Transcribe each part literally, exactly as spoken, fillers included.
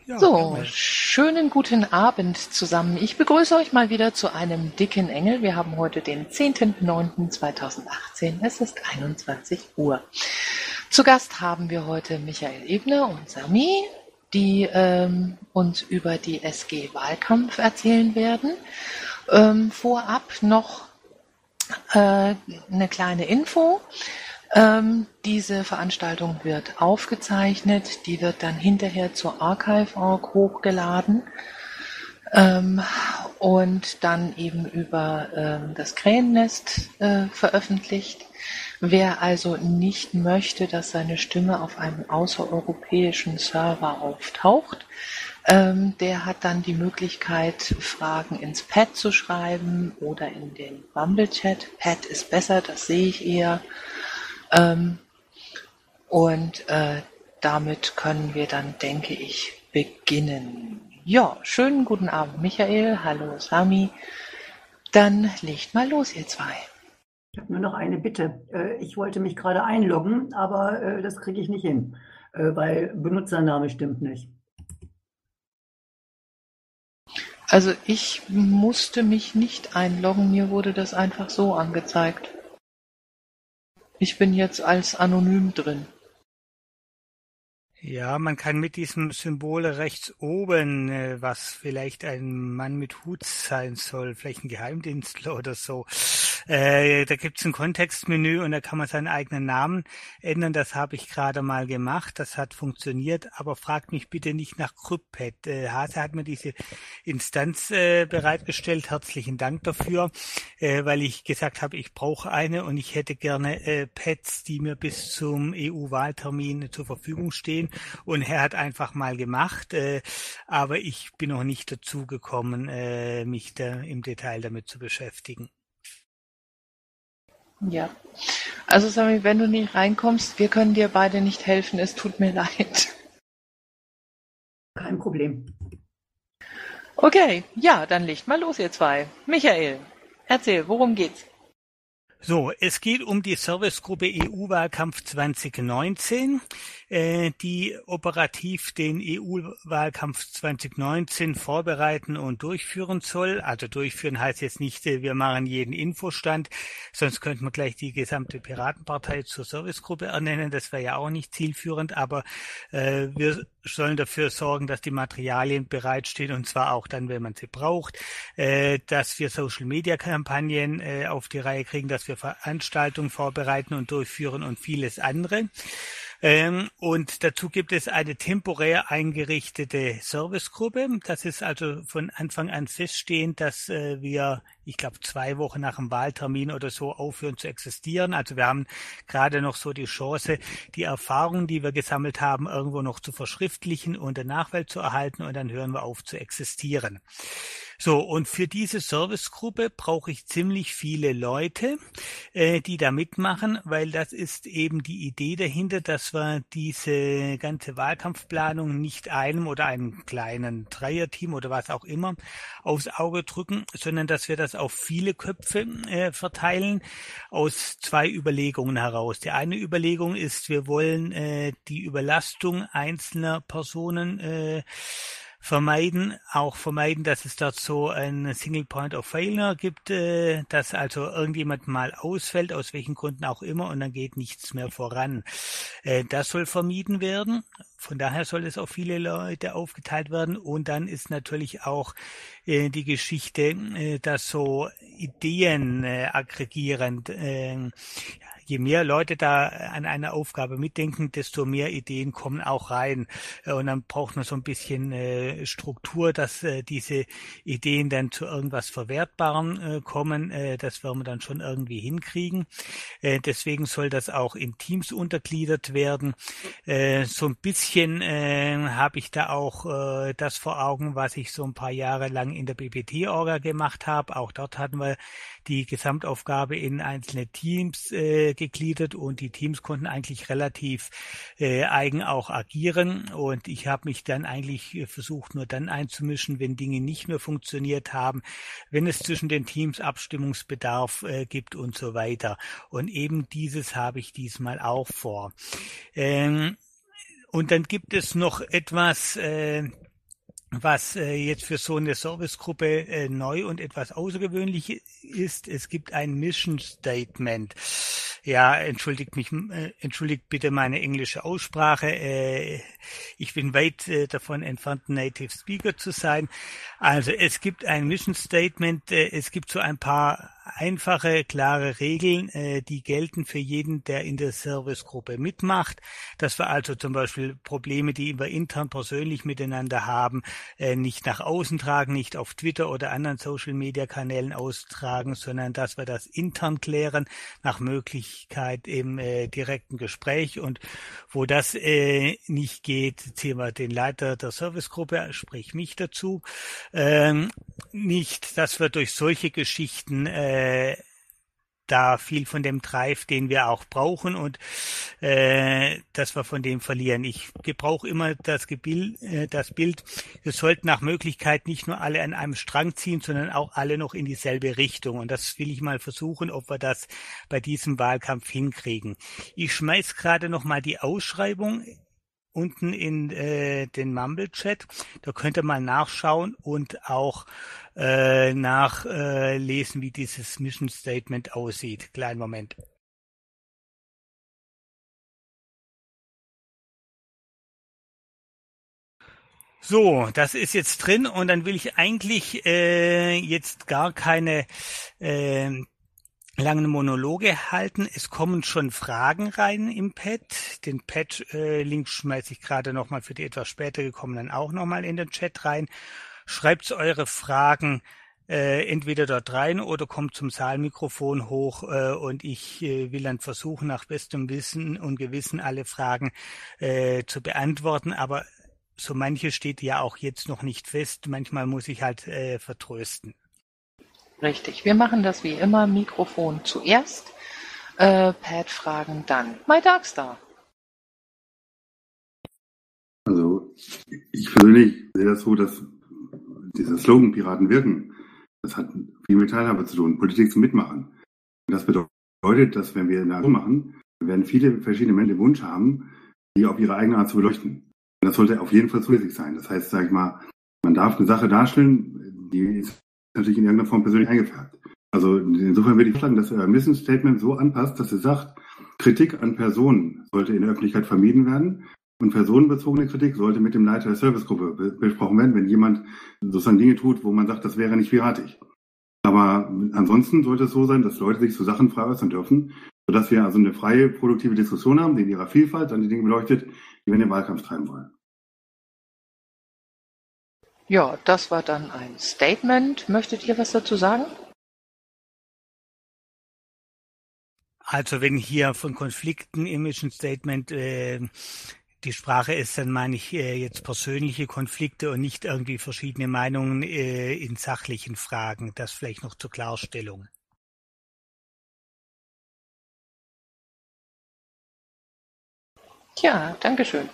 Ja, So, gerne. schönen guten Abend zusammen. Ich begrüße euch mal wieder zu einem dicken Engel. Wir haben heute den zehnten neunten zweitausendachtzehn. Es ist einundzwanzig Uhr. Zu Gast haben wir heute Michael Ebner und Sami, die ähm, uns über die S G-Wahlkampf erzählen werden. Ähm, vorab noch äh, eine kleine Info. Ähm, diese Veranstaltung wird aufgezeichnet, die wird dann hinterher zur Archive Punkt org hochgeladen ähm, und dann eben über ähm, das Krähennest äh, veröffentlicht. Wer also nicht möchte, dass seine Stimme auf einem außereuropäischen Server auftaucht, ähm, der hat dann die Möglichkeit, Fragen ins Pad zu schreiben oder in den Rumble-Chat. Pad ist besser, das sehe ich eher. Ähm, und äh, damit können wir dann, denke ich, beginnen. Ja, schönen guten Abend, Michael. Hallo, Sami. Dann legt mal los, ihr zwei. Ich habe nur noch eine Bitte. Äh, Ich wollte mich gerade einloggen, aber äh, das kriege ich nicht hin, äh, weil Benutzername stimmt nicht. Also ich musste mich nicht einloggen, mir wurde das einfach so angezeigt. Ich bin jetzt als anonym drin. Ja, man kann mit diesem Symbol rechts oben, äh, was vielleicht ein Mann mit Hut sein soll, vielleicht ein Geheimdienstler oder so, äh, da gibt's ein Kontextmenü und da kann man seinen eigenen Namen ändern. Das habe ich gerade mal gemacht, das hat funktioniert, aber fragt mich bitte nicht nach CryptPad. Äh, Hase hat mir diese Instanz äh, bereitgestellt, herzlichen Dank dafür, äh, weil ich gesagt habe, ich brauche eine und ich hätte gerne äh, Pads, die mir bis zum E U-Wahltermin zur Verfügung stehen. Und er hat einfach mal gemacht, äh, aber ich bin noch nicht dazu gekommen, äh, mich da im Detail damit zu beschäftigen. Ja, also Sami, wenn du nicht reinkommst, wir können dir beide nicht helfen, es tut mir leid. Kein Problem. Okay, ja, dann legt mal los, ihr zwei. Michael, erzähl, worum geht's? So, es geht um die Servicegruppe E U-Wahlkampf zwanzig neunzehn, äh, die operativ den E U-Wahlkampf zwanzig neunzehn vorbereiten und durchführen soll. Also durchführen heißt jetzt nicht, äh, wir machen jeden Infostand, sonst könnte man gleich die gesamte Piratenpartei zur Servicegruppe ernennen. Das wäre ja auch nicht zielführend, aber äh, wir sollen dafür sorgen, dass die Materialien bereitstehen und zwar auch dann, wenn man sie braucht, äh, dass wir Social-Media-Kampagnen äh, auf die Reihe kriegen, dass wir Veranstaltungen vorbereiten und durchführen und vieles andere. Ähm, und dazu gibt es eine temporär eingerichtete Servicegruppe. Das ist also von Anfang an feststehend, dass äh, wir, ich glaube, zwei Wochen nach dem Wahltermin oder so aufhören zu existieren. Also wir haben gerade noch so die Chance, die Erfahrungen, die wir gesammelt haben, irgendwo noch zu verschriftlichen und der Nachwelt zu erhalten und dann hören wir auf zu existieren. So, und für diese Servicegruppe brauche ich ziemlich viele Leute, äh, die da mitmachen, weil das ist eben die Idee dahinter, dass wir diese ganze Wahlkampfplanung nicht einem oder einem kleinen Dreierteam oder was auch immer aufs Auge drücken, sondern dass wir das auf viele Köpfe äh, verteilen, aus zwei Überlegungen heraus. Die eine Überlegung ist, wir wollen äh, die Überlastung einzelner Personen äh, vermeiden, auch vermeiden, dass es dort so ein Single Point of Failure gibt, äh, dass also irgendjemand mal ausfällt, aus welchen Gründen auch immer, und dann geht nichts mehr voran. Äh, das soll vermieden werden. Von daher soll es auf viele Leute aufgeteilt werden. Und dann ist natürlich auch äh, die Geschichte, äh, dass so Ideen äh, aggregierend, äh, je mehr Leute da an einer Aufgabe mitdenken, desto mehr Ideen kommen auch rein. Und dann braucht man so ein bisschen äh, Struktur, dass äh, diese Ideen dann zu irgendwas Verwertbarem äh, kommen. Äh, das werden wir dann schon irgendwie hinkriegen. Äh, deswegen soll das auch in Teams untergliedert werden. Äh, so ein bisschen äh, habe ich da auch äh, das vor Augen, was ich so ein paar Jahre lang in der B P T-Orga gemacht habe. Auch dort hatten wir die Gesamtaufgabe in einzelne Teams äh, gegliedert und die Teams konnten eigentlich relativ äh, eigen auch agieren und ich habe mich dann eigentlich versucht, nur dann einzumischen, wenn Dinge nicht mehr funktioniert haben, wenn es zwischen den Teams Abstimmungsbedarf äh, gibt und so weiter. Und eben dieses habe ich diesmal auch vor. Ähm, und dann gibt es noch etwas, äh, was äh, jetzt für so eine Servicegruppe äh, neu und etwas außergewöhnlich ist. Es gibt ein Mission Statement. Ja, entschuldigt mich, äh, entschuldigt bitte meine englische Aussprache. Äh, ich bin weit äh, davon entfernt, Native Speaker zu sein. Also es gibt ein Mission Statement. Äh, es gibt so ein paar einfache, klare Regeln, äh, die gelten für jeden, der in der Servicegruppe mitmacht. Dass wir also zum Beispiel Probleme, die wir intern persönlich miteinander haben, äh, nicht nach außen tragen, nicht auf Twitter oder anderen Social-Media-Kanälen austragen, sondern dass wir das intern klären, nach Möglichkeit im äh, direkten Gespräch. Und wo das äh, nicht geht, ziehen wir den Leiter der Servicegruppe, sprich mich dazu. Ähm, nicht, dass wir durch solche Geschichten äh, da viel von dem Drive, den wir auch brauchen, und äh, dass wir von dem verlieren. Ich gebrauche immer das, Gebild, äh, das Bild, wir sollten nach Möglichkeit nicht nur alle an einem Strang ziehen, sondern auch alle noch in dieselbe Richtung. Und das will ich mal versuchen, ob wir das bei diesem Wahlkampf hinkriegen. Ich schmeiß gerade noch mal die Ausschreibung unten in äh, den Mumble-Chat. Da könnt ihr mal nachschauen und auch äh, nachlesen, äh, wie dieses Mission Statement aussieht. Kleinen Moment. So, das ist jetzt drin, und dann will ich eigentlich äh, jetzt gar keine äh, langen Monologe halten. Es kommen schon Fragen rein im Pad. Den Pad-Link äh, schmeiße ich gerade nochmal für die etwas später gekommenen auch nochmal in den Chat rein. Schreibt eure Fragen äh, entweder dort rein oder kommt zum Saalmikrofon hoch äh, und ich äh, will dann versuchen, nach bestem Wissen und Gewissen alle Fragen äh, zu beantworten. Aber so manche steht ja auch jetzt noch nicht fest. Manchmal muss ich halt äh, vertrösten. Richtig, wir machen das wie immer, Mikrofon zuerst, äh, Pad-Fragen dann. My Darkstar. Also ich persönlich sehe das so, dass dieser Slogan Piraten wirken, das hat viel mit Teilhabe zu tun, Politik zum Mitmachen. Und das bedeutet, dass wenn wir eine Aktion machen, werden viele verschiedene Menschen den Wunsch haben, die auf ihre eigene Art zu beleuchten. Und das sollte auf jeden Fall zulässig sein. Das heißt, sag ich mal, man darf eine Sache darstellen, die ist natürlich in irgendeiner Form persönlich eingefärbt. Also insofern würde ich sagen, dass er Mission Statement so anpasst, dass er sagt, Kritik an Personen sollte in der Öffentlichkeit vermieden werden und personenbezogene Kritik sollte mit dem Leiter der Servicegruppe be- besprochen werden, wenn jemand sozusagen Dinge tut, wo man sagt, das wäre nicht piratig. Aber ansonsten sollte es so sein, dass Leute sich zu Sachen frei äußern dürfen, sodass wir also eine freie, produktive Diskussion haben, die in ihrer Vielfalt dann die Dinge beleuchtet, die wir in den Wahlkampf treiben wollen. Ja, das war dann ein Statement. Möchtet ihr was dazu sagen? Also wenn hier von Konflikten im Mission Statement äh, die Sprache ist, dann meine ich äh, jetzt persönliche Konflikte und nicht irgendwie verschiedene Meinungen äh, in sachlichen Fragen. Das vielleicht noch zur Klarstellung. Tja, Dankeschön.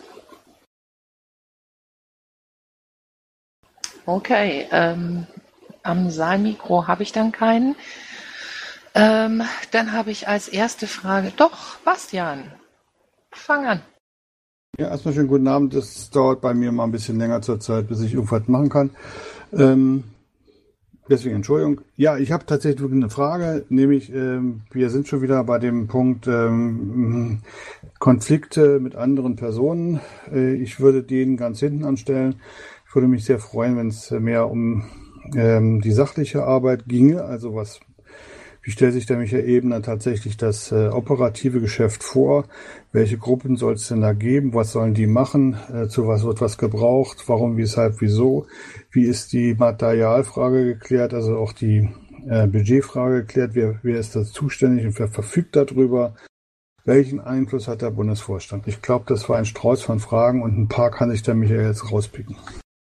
Okay, ähm, am Saalmikro habe ich dann keinen. Ähm, dann habe ich als erste Frage, doch, Bastian, fang an. Ja, erstmal schönen guten Abend. Das dauert bei mir mal ein bisschen länger zur Zeit, bis ich irgendwas machen kann. Ähm, deswegen Entschuldigung. Ja, ich habe tatsächlich eine Frage, nämlich ähm, wir sind schon wieder bei dem Punkt ähm, Konflikte mit anderen Personen. Äh, ich würde den ganz hinten anstellen. Ich würde mich sehr freuen, wenn es mehr um ähm, die sachliche Arbeit ginge, also was Wie stellt sich der Michael Ebner tatsächlich das äh, operative Geschäft vor? Welche Gruppen soll es denn da geben? Was sollen die machen? Äh, zu was wird was gebraucht? Warum, weshalb, wieso? Wie ist die Materialfrage geklärt? Also auch die äh, Budgetfrage geklärt. Wer, wer ist da zuständig und wer verfügt darüber? Welchen Einfluss hat der Bundesvorstand? Ich glaube, das war ein Strauß von Fragen und ein paar kann sich der Michael jetzt rauspicken.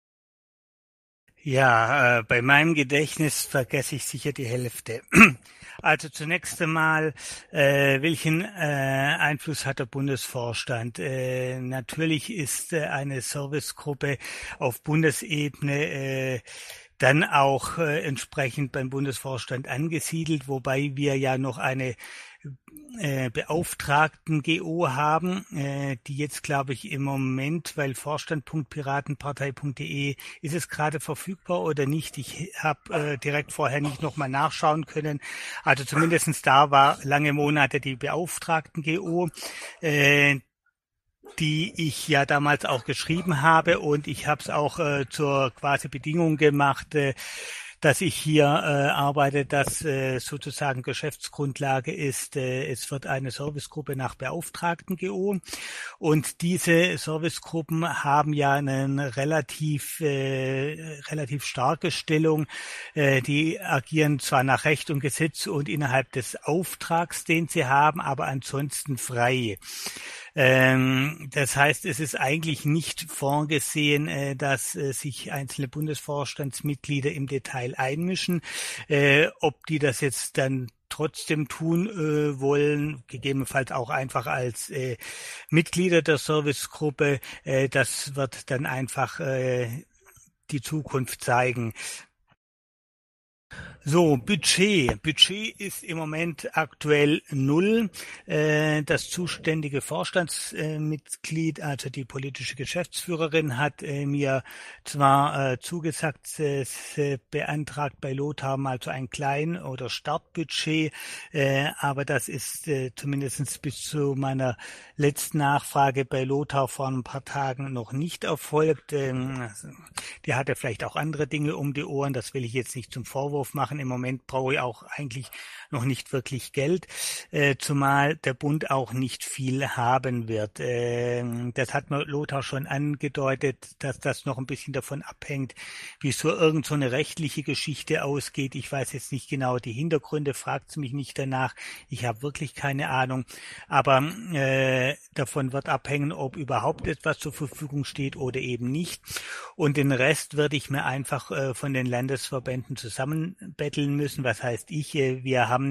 Ja, äh, bei meinem Gedächtnis vergesse ich sicher die Hälfte. Also zunächst einmal, äh, welchen äh, Einfluss hat der Bundesvorstand? Äh, natürlich ist äh, eine Servicegruppe auf Bundesebene äh, dann auch äh, entsprechend beim Bundesvorstand angesiedelt, wobei wir ja noch eine äh, Beauftragten G O haben, äh, die jetzt, glaube ich, im Moment, weil vorstand punkt piratenpartei punkt de ist es gerade verfügbar oder nicht. Ich habe äh, direkt vorher nicht nochmal nachschauen können. Also zumindestens da war lange Monate die Beauftragten G O, äh, die ich ja damals auch geschrieben habe, und ich habe es auch äh, zur quasi Bedingung gemacht, äh, dass ich hier äh, arbeite, dass äh, sozusagen Geschäftsgrundlage ist, äh, es wird eine Servicegruppe nach Beauftragten G O, und diese Servicegruppen haben ja eine relativ äh, relativ starke Stellung, äh, die agieren zwar nach Recht und Gesetz und innerhalb des Auftrags, den sie haben, aber ansonsten frei. Ähm, das heißt, es ist eigentlich nicht vorgesehen, äh, dass äh, sich einzelne Bundesvorstandsmitglieder im Detail einmischen. Äh, ob die das jetzt dann trotzdem tun äh, wollen, gegebenenfalls auch einfach als äh, Mitglieder der Servicegruppe, äh, das wird dann einfach äh, die Zukunft zeigen. So, Budget. Budget ist im Moment aktuell null. Äh, das zuständige Vorstandsmitglied, also die politische Geschäftsführerin, hat äh, mir zwar äh, zugesagt, äh, sie beantragt bei Lothar mal so ein Klein- oder Startbudget, äh, aber das ist äh, zumindest bis zu meiner letzten Nachfrage bei Lothar vor ein paar Tagen noch nicht erfolgt. Ähm, die hatte vielleicht auch andere Dinge um die Ohren, das will ich jetzt nicht zum Vorwurf machen. Im Moment brauche ich auch eigentlich noch nicht wirklich Geld, äh, zumal der Bund auch nicht viel haben wird. Äh, das hat mir Lothar schon angedeutet, dass das noch ein bisschen davon abhängt, wie so irgend so eine rechtliche Geschichte ausgeht. Ich weiß jetzt nicht genau die Hintergründe, fragt mich nicht danach. Ich habe wirklich keine Ahnung. Aber äh, davon wird abhängen, ob überhaupt etwas zur Verfügung steht oder eben nicht. Und den Rest werde ich mir einfach äh, von den Landesverbänden zusammenbetteln müssen. Was heißt ich? Äh, wir haben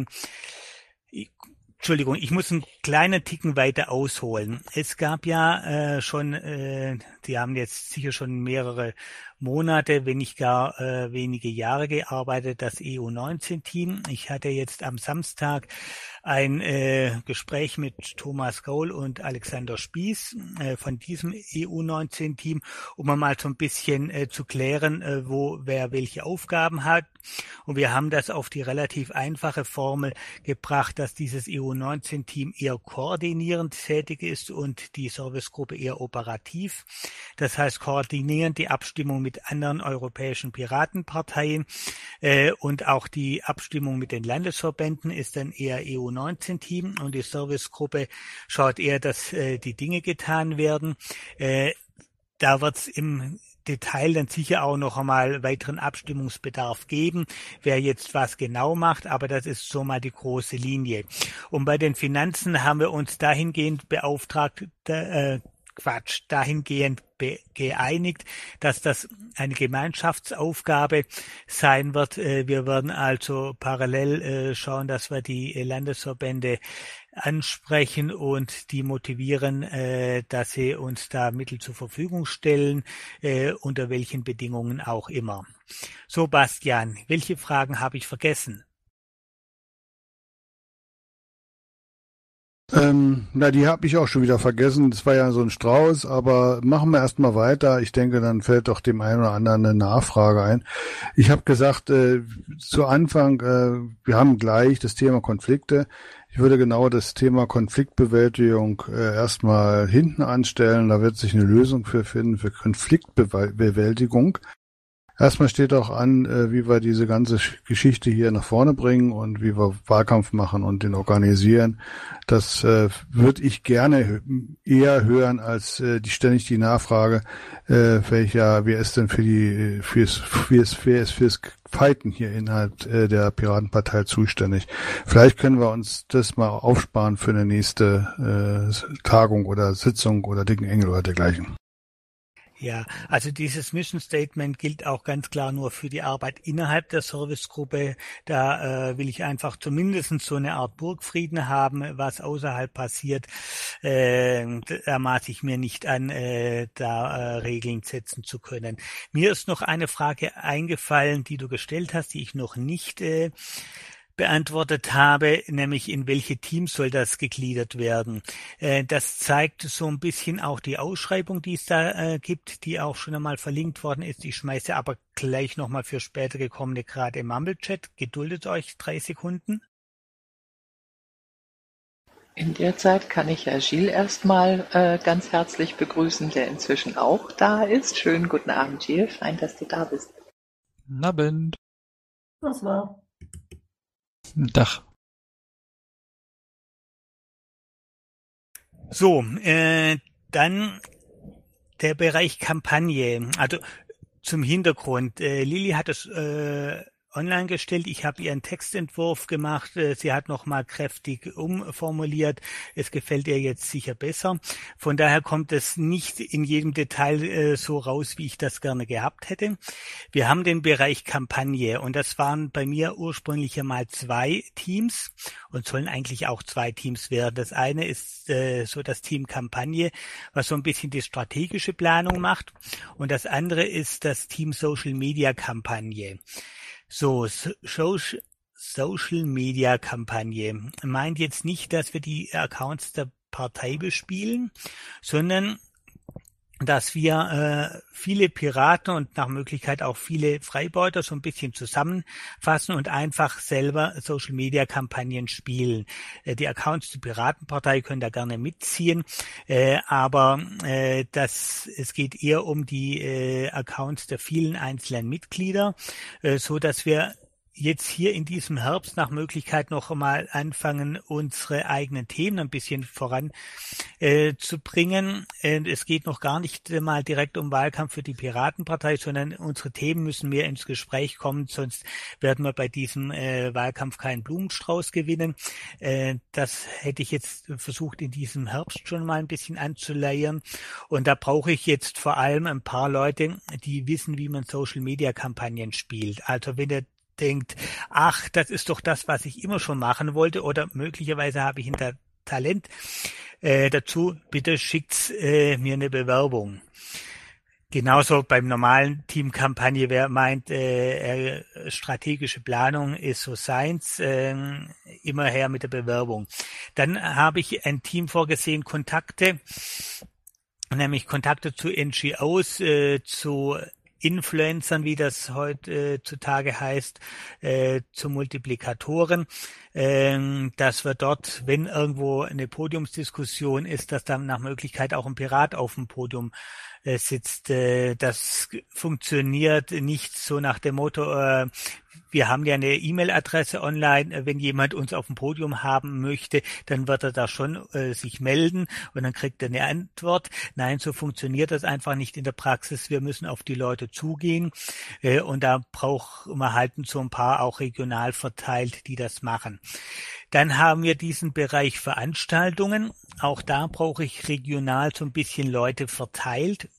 Ich, Entschuldigung, ich muss einen kleinen Ticken weiter ausholen. Es gab ja äh, schon, äh, die haben jetzt sicher schon mehrere Monate, wenn nicht gar äh, wenige Jahre gearbeitet, das E U neunzehn Team. Ich hatte jetzt am Samstag ein äh, Gespräch mit Thomas Gaul und Alexander Spieß äh, von diesem E U neunzehn Team, um mal so ein bisschen äh, zu klären, äh, wo wer welche Aufgaben hat. Und wir haben das auf die relativ einfache Formel gebracht, dass dieses E U neunzehn Team eher koordinierend tätig ist und die Servicegruppe eher operativ. Das heißt, koordinierend die Abstimmung mit anderen europäischen Piratenparteien äh, und auch die Abstimmung mit den Landesverbänden ist dann eher E U neunzehn Team, und die Servicegruppe schaut eher, dass äh, die Dinge getan werden. Äh, da wird es im Detail dann sicher auch noch einmal weiteren Abstimmungsbedarf geben, wer jetzt was genau macht, aber das ist so mal die große Linie. Und bei den Finanzen haben wir uns dahingehend beauftragt, äh, Quatsch, dahingehend be- geeinigt, dass das eine Gemeinschaftsaufgabe sein wird. Wir werden also parallel schauen, dass wir die Landesverbände ansprechen und die motivieren, dass sie uns da Mittel zur Verfügung stellen, unter welchen Bedingungen auch immer. So, Bastian, welche Fragen habe ich vergessen? Ähm, na, die habe ich auch schon wieder vergessen. Das war ja so ein Strauß, aber machen wir erstmal weiter. Ich denke, dann fällt doch dem einen oder anderen eine Nachfrage ein. Ich habe gesagt, äh, zu Anfang, äh, wir haben gleich das Thema Konflikte. Ich würde genau das Thema Konfliktbewältigung äh, erstmal hinten anstellen. Da wird sich eine Lösung für finden, für Konfliktbewältigung. Erstmal steht auch an, äh, wie wir diese ganze Geschichte hier nach vorne bringen und wie wir Wahlkampf machen und den organisieren. Das äh, würde ich gerne eher hören als äh, die ständig die Nachfrage, äh, welcher, wer ist denn für die fürs fürs fürs fürs Fighten hier innerhalb äh, der Piratenpartei zuständig. Vielleicht können wir uns das mal aufsparen für eine nächste äh, Tagung oder Sitzung oder dicken Engel oder dergleichen. Ja, also dieses Mission Statement gilt auch ganz klar nur für die Arbeit innerhalb der Servicegruppe. Da äh, will ich einfach zumindest so eine Art Burgfrieden haben, was außerhalb passiert. Äh, da maße ich mir nicht an, äh, da äh, Regeln setzen zu können. Mir ist noch eine Frage eingefallen, die du gestellt hast, die ich noch nicht äh, beantwortet habe, nämlich in welche Teams soll das gegliedert werden. Äh, das zeigt so ein bisschen auch die Ausschreibung, die es da äh, gibt, die auch schon einmal verlinkt worden ist. Ich schmeiße aber gleich nochmal für später gekommene gerade im Mumble-Chat. Geduldet euch drei Sekunden. In der Zeit kann ich Herr Gilles erstmal äh, ganz herzlich begrüßen, der inzwischen auch da ist. Schönen guten Abend, Gilles. Fein, dass du da bist. Guten Abend. Das war. Dach. So, äh, dann der Bereich Kampagne. Also zum Hintergrund. Äh, Lilly hat es äh, online gestellt. Ich habe ihren Textentwurf gemacht. Sie hat nochmal kräftig umformuliert. Es gefällt ihr jetzt sicher besser. Von daher kommt es nicht in jedem Detail äh, so raus, wie ich das gerne gehabt hätte. Wir haben den Bereich Kampagne und das waren bei mir ursprünglich einmal zwei Teams und sollen eigentlich auch zwei Teams werden. Das eine ist äh, so das Team Kampagne, was so ein bisschen die strategische Planung macht, und das andere ist das Team Social Media Kampagne. So, Social Social Media Kampagne meint jetzt nicht, dass wir die Accounts der Partei bespielen, sondern dass wir äh, viele Piraten und nach Möglichkeit auch viele Freibeuter so ein bisschen zusammenfassen und einfach selber Social-Media-Kampagnen spielen. Äh, die Accounts der Piratenpartei können da gerne mitziehen, äh, aber äh, das, es geht eher um die äh, Accounts der vielen einzelnen Mitglieder, äh, so dass wir jetzt hier in diesem Herbst nach Möglichkeit noch einmal anfangen, unsere eigenen Themen ein bisschen voran äh, zu bringen. Und es geht noch gar nicht mal direkt um Wahlkampf für die Piratenpartei, sondern unsere Themen müssen mehr ins Gespräch kommen, sonst werden wir bei diesem äh, Wahlkampf keinen Blumenstrauß gewinnen. Äh, das hätte ich jetzt versucht, in diesem Herbst schon mal ein bisschen anzuleiern. Und da brauche ich jetzt vor allem ein paar Leute, die wissen, wie man Social-Media-Kampagnen spielt. Also wenn ihr denkt, ach, das ist doch das, was ich immer schon machen wollte, oder möglicherweise habe ich ein Ta- Talent äh, dazu, bitte schickt äh, mir eine Bewerbung. Genauso beim normalen Teamkampagne, wer meint, äh, äh, strategische Planung ist so seins, äh, immer her mit der Bewerbung. Dann habe ich ein Team vorgesehen, Kontakte, nämlich Kontakte zu N G Os, äh, zu Influencern, wie das heutzutage äh, heißt, äh, zu Multiplikatoren, äh, dass wir dort, wenn irgendwo eine Podiumsdiskussion ist, dass dann nach Möglichkeit auch ein Pirat auf dem Podium äh, sitzt. Äh, das funktioniert nicht so nach dem Motto, äh, wir haben ja eine E-Mail-Adresse online, wenn jemand uns auf dem Podium haben möchte, dann wird er da schon äh, sich melden und dann kriegt er eine Antwort. Nein, so funktioniert das einfach nicht in der Praxis. Wir müssen auf die Leute zugehen äh, und da brauchen wir halt so ein paar auch regional verteilt, die das machen. Dann haben wir diesen Bereich Veranstaltungen. Auch da brauche ich regional so ein bisschen Leute verteilt,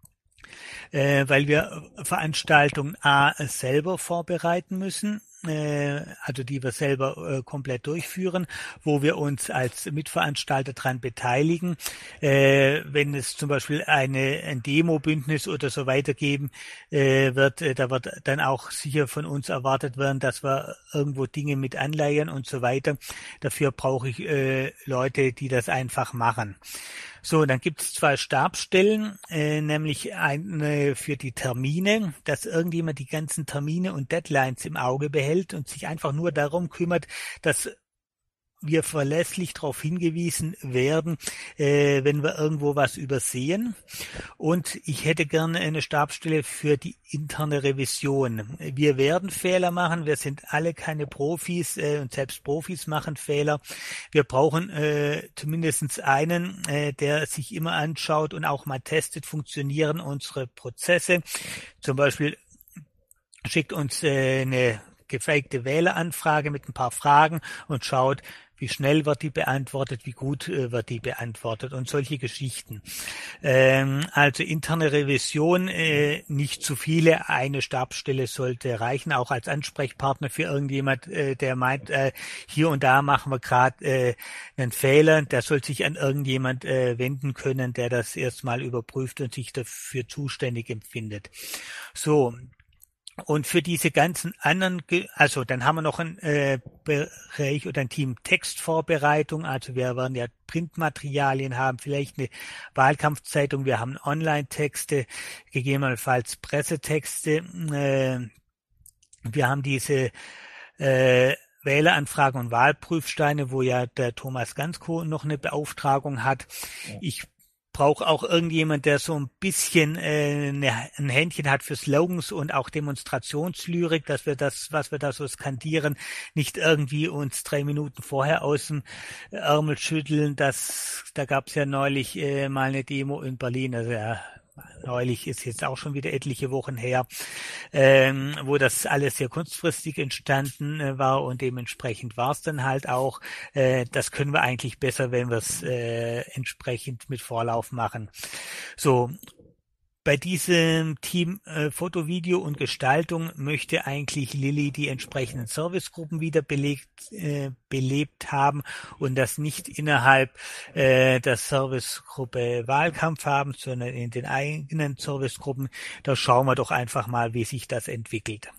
äh, weil wir Veranstaltungen A selber vorbereiten müssen, äh, also die wir selber äh, komplett durchführen, wo wir uns als Mitveranstalter dran beteiligen. Äh, wenn es zum Beispiel eine ein Demo-Bündnis oder so weitergeben äh, wird, äh, da wird dann auch sicher von uns erwartet werden, dass wir irgendwo Dinge mit anleihen und so weiter. Dafür brauche ich äh, Leute, die das einfach machen. So, dann gibt es zwei Stabsstellen, äh, nämlich eine für die Termine, dass irgendjemand die ganzen Termine und Deadlines im Auge behält und sich einfach nur darum kümmert, dass wir verlässlich darauf hingewiesen werden, äh, wenn wir irgendwo was übersehen. Und ich hätte gerne eine Stabsstelle für die interne Revision. Wir werden Fehler machen, wir sind alle keine Profis äh, und selbst Profis machen Fehler. Wir brauchen äh, zumindest einen, äh, der sich immer anschaut und auch mal testet, funktionieren unsere Prozesse. Zum Beispiel schickt uns äh, eine gefakte Wähleranfrage mit ein paar Fragen und schaut, wie schnell wird die beantwortet, wie gut äh, wird die beantwortet und solche Geschichten. Ähm, also interne Revision, äh, nicht zu viele, eine Stabsstelle sollte reichen, auch als Ansprechpartner für irgendjemand, äh, der meint, äh, hier und da machen wir gerade äh, einen Fehler, der soll sich an irgendjemand äh, wenden können, der das erstmal überprüft und sich dafür zuständig empfindet. So. Und für diese ganzen anderen, also dann haben wir noch einen äh, Bereich oder ein Team Textvorbereitung. Also wir werden ja Printmaterialien haben, vielleicht eine Wahlkampfzeitung. Wir haben Online-Texte, gegebenenfalls Pressetexte. Äh, wir haben diese äh, Wähleranfragen und Wahlprüfsteine, wo ja der Thomas Gansko noch eine Beauftragung hat. Ich brauche auch irgendjemand, der so ein bisschen äh, eine, ein Händchen hat für Slogans und auch Demonstrationslyrik, dass wir das, was wir da so skandieren, nicht irgendwie uns drei Minuten vorher aus dem Ärmel schütteln. Das, da gab es ja neulich äh, mal eine Demo in Berlin, also ja, neulich ist jetzt auch schon wieder etliche Wochen her, ähm, wo das alles sehr kurzfristig entstanden äh, war und dementsprechend war es dann halt auch. Äh, das können wir eigentlich besser, wenn wir es äh, entsprechend mit Vorlauf machen. So, bei diesem Team äh, Foto, Video und Gestaltung möchte eigentlich Lilly die entsprechenden Servicegruppen wieder belegt, äh, belebt haben und das nicht innerhalb äh, der Servicegruppe Wahlkampf haben, sondern in den eigenen Servicegruppen. Da schauen wir doch einfach mal, wie sich das entwickelt.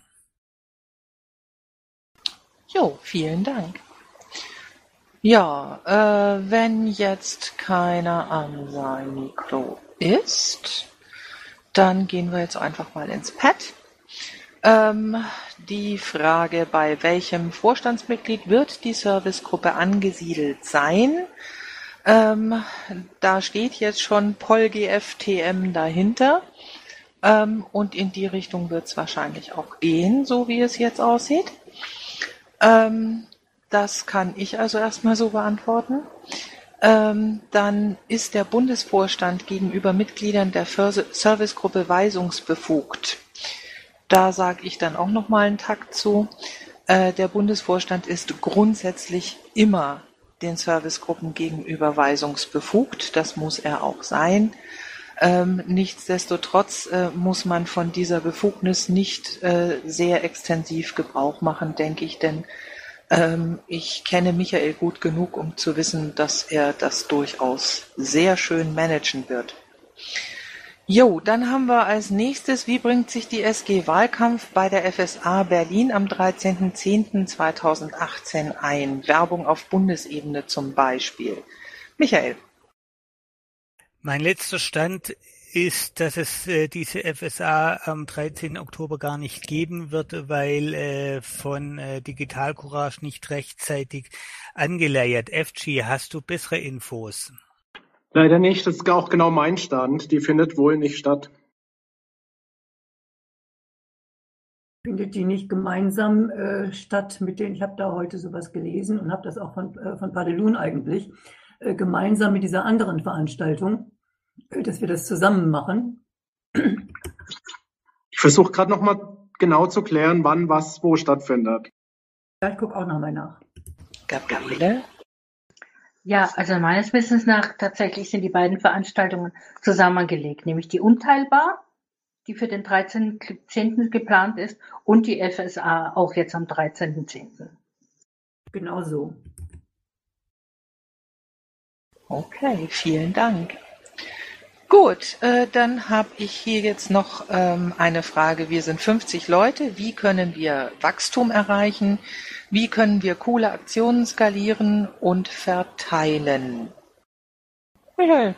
Jo, vielen Dank. Ja, äh, wenn jetzt keiner an sein Mikro ist, dann gehen wir jetzt einfach mal ins Pad. Ähm, die Frage, bei welchem Vorstandsmitglied wird die Servicegruppe angesiedelt sein? Ähm, da steht jetzt schon Pol G F T M dahinter. Ähm, und in die Richtung wird es wahrscheinlich auch gehen, so wie es jetzt aussieht. Ähm, das kann ich also erstmal so beantworten. Ähm, dann ist der Bundesvorstand gegenüber Mitgliedern der Servicegruppe weisungsbefugt. Da sage ich dann auch noch mal einen Takt zu. Äh, der Bundesvorstand ist grundsätzlich immer den Servicegruppen gegenüber weisungsbefugt. Das muss er auch sein. Ähm, nichtsdestotrotz äh, muss man von dieser Befugnis nicht äh, sehr extensiv Gebrauch machen, denke ich, denn ich kenne Michael gut genug, um zu wissen, dass er das durchaus sehr schön managen wird. Jo, dann haben wir als nächstes, wie bringt sich die S G Wahlkampf bei der F S A Berlin am dreizehnten zehnten zweitausendachtzehn ein? Werbung auf Bundesebene zum Beispiel. Michael. Mein letzter Stand ist, dass es äh, diese F S A am dreizehnten Oktober gar nicht geben wird, weil äh, von äh, Digital Courage nicht rechtzeitig angeleiert. F G, hast du bessere Infos? Leider nicht, das ist auch genau mein Stand. Die findet wohl nicht statt. Findet die nicht gemeinsam äh, statt mit denen, ich habe da heute sowas gelesen und habe das auch von, äh, von Padelun eigentlich, äh, gemeinsam mit dieser anderen Veranstaltung, dass wir das zusammen machen. Ich versuche gerade noch mal genau zu klären, wann was wo stattfindet. Ja, ich gucke auch nochmal nach. Gabriele? Ja, also meines Wissens nach tatsächlich sind die beiden Veranstaltungen zusammengelegt, nämlich die Unteilbar, die für den dreizehnten zehnten geplant ist, und die F S A auch jetzt am dreizehnten zehnten Genau so. Okay, vielen Dank. Gut, äh, dann habe ich hier jetzt noch ähm, eine Frage. Wir sind fünfzig Leute. Wie können wir Wachstum erreichen? Wie können wir coole Aktionen skalieren und verteilen? Michael.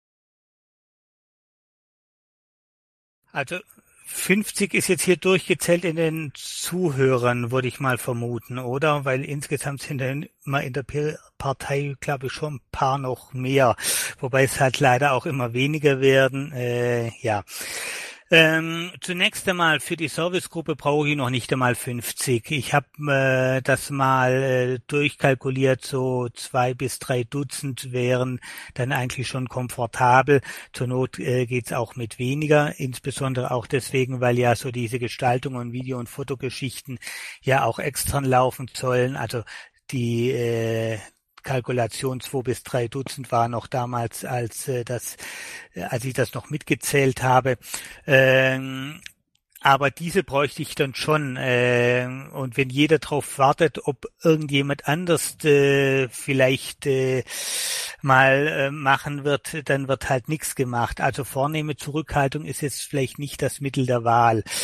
Also fünfzig ist jetzt hier durchgezählt in den Zuhörern, würde ich mal vermuten, oder? Weil insgesamt sind dann mal in der Partei, glaube ich, schon ein paar noch mehr, wobei es halt leider auch immer weniger werden. Äh, ja. Ähm, zunächst einmal für die Servicegruppe brauche ich noch nicht einmal fünfzig. Ich habe äh, das mal äh, durchkalkuliert, so zwei bis drei Dutzend wären dann eigentlich schon komfortabel. Zur Not äh, geht's auch mit weniger, insbesondere auch deswegen, weil ja so diese Gestaltung und Video- und Fotogeschichten ja auch extern laufen sollen. Also die äh, Kalkulation zwei bis drei Dutzend war noch damals, als äh, das, äh, als ich das noch mitgezählt habe. Ähm, aber diese bräuchte ich dann schon. Äh, und wenn jeder drauf wartet, ob irgendjemand anders äh, vielleicht äh, mal äh, machen wird, dann wird halt nichts gemacht. Also vornehme Zurückhaltung ist jetzt vielleicht nicht das Mittel der Wahl.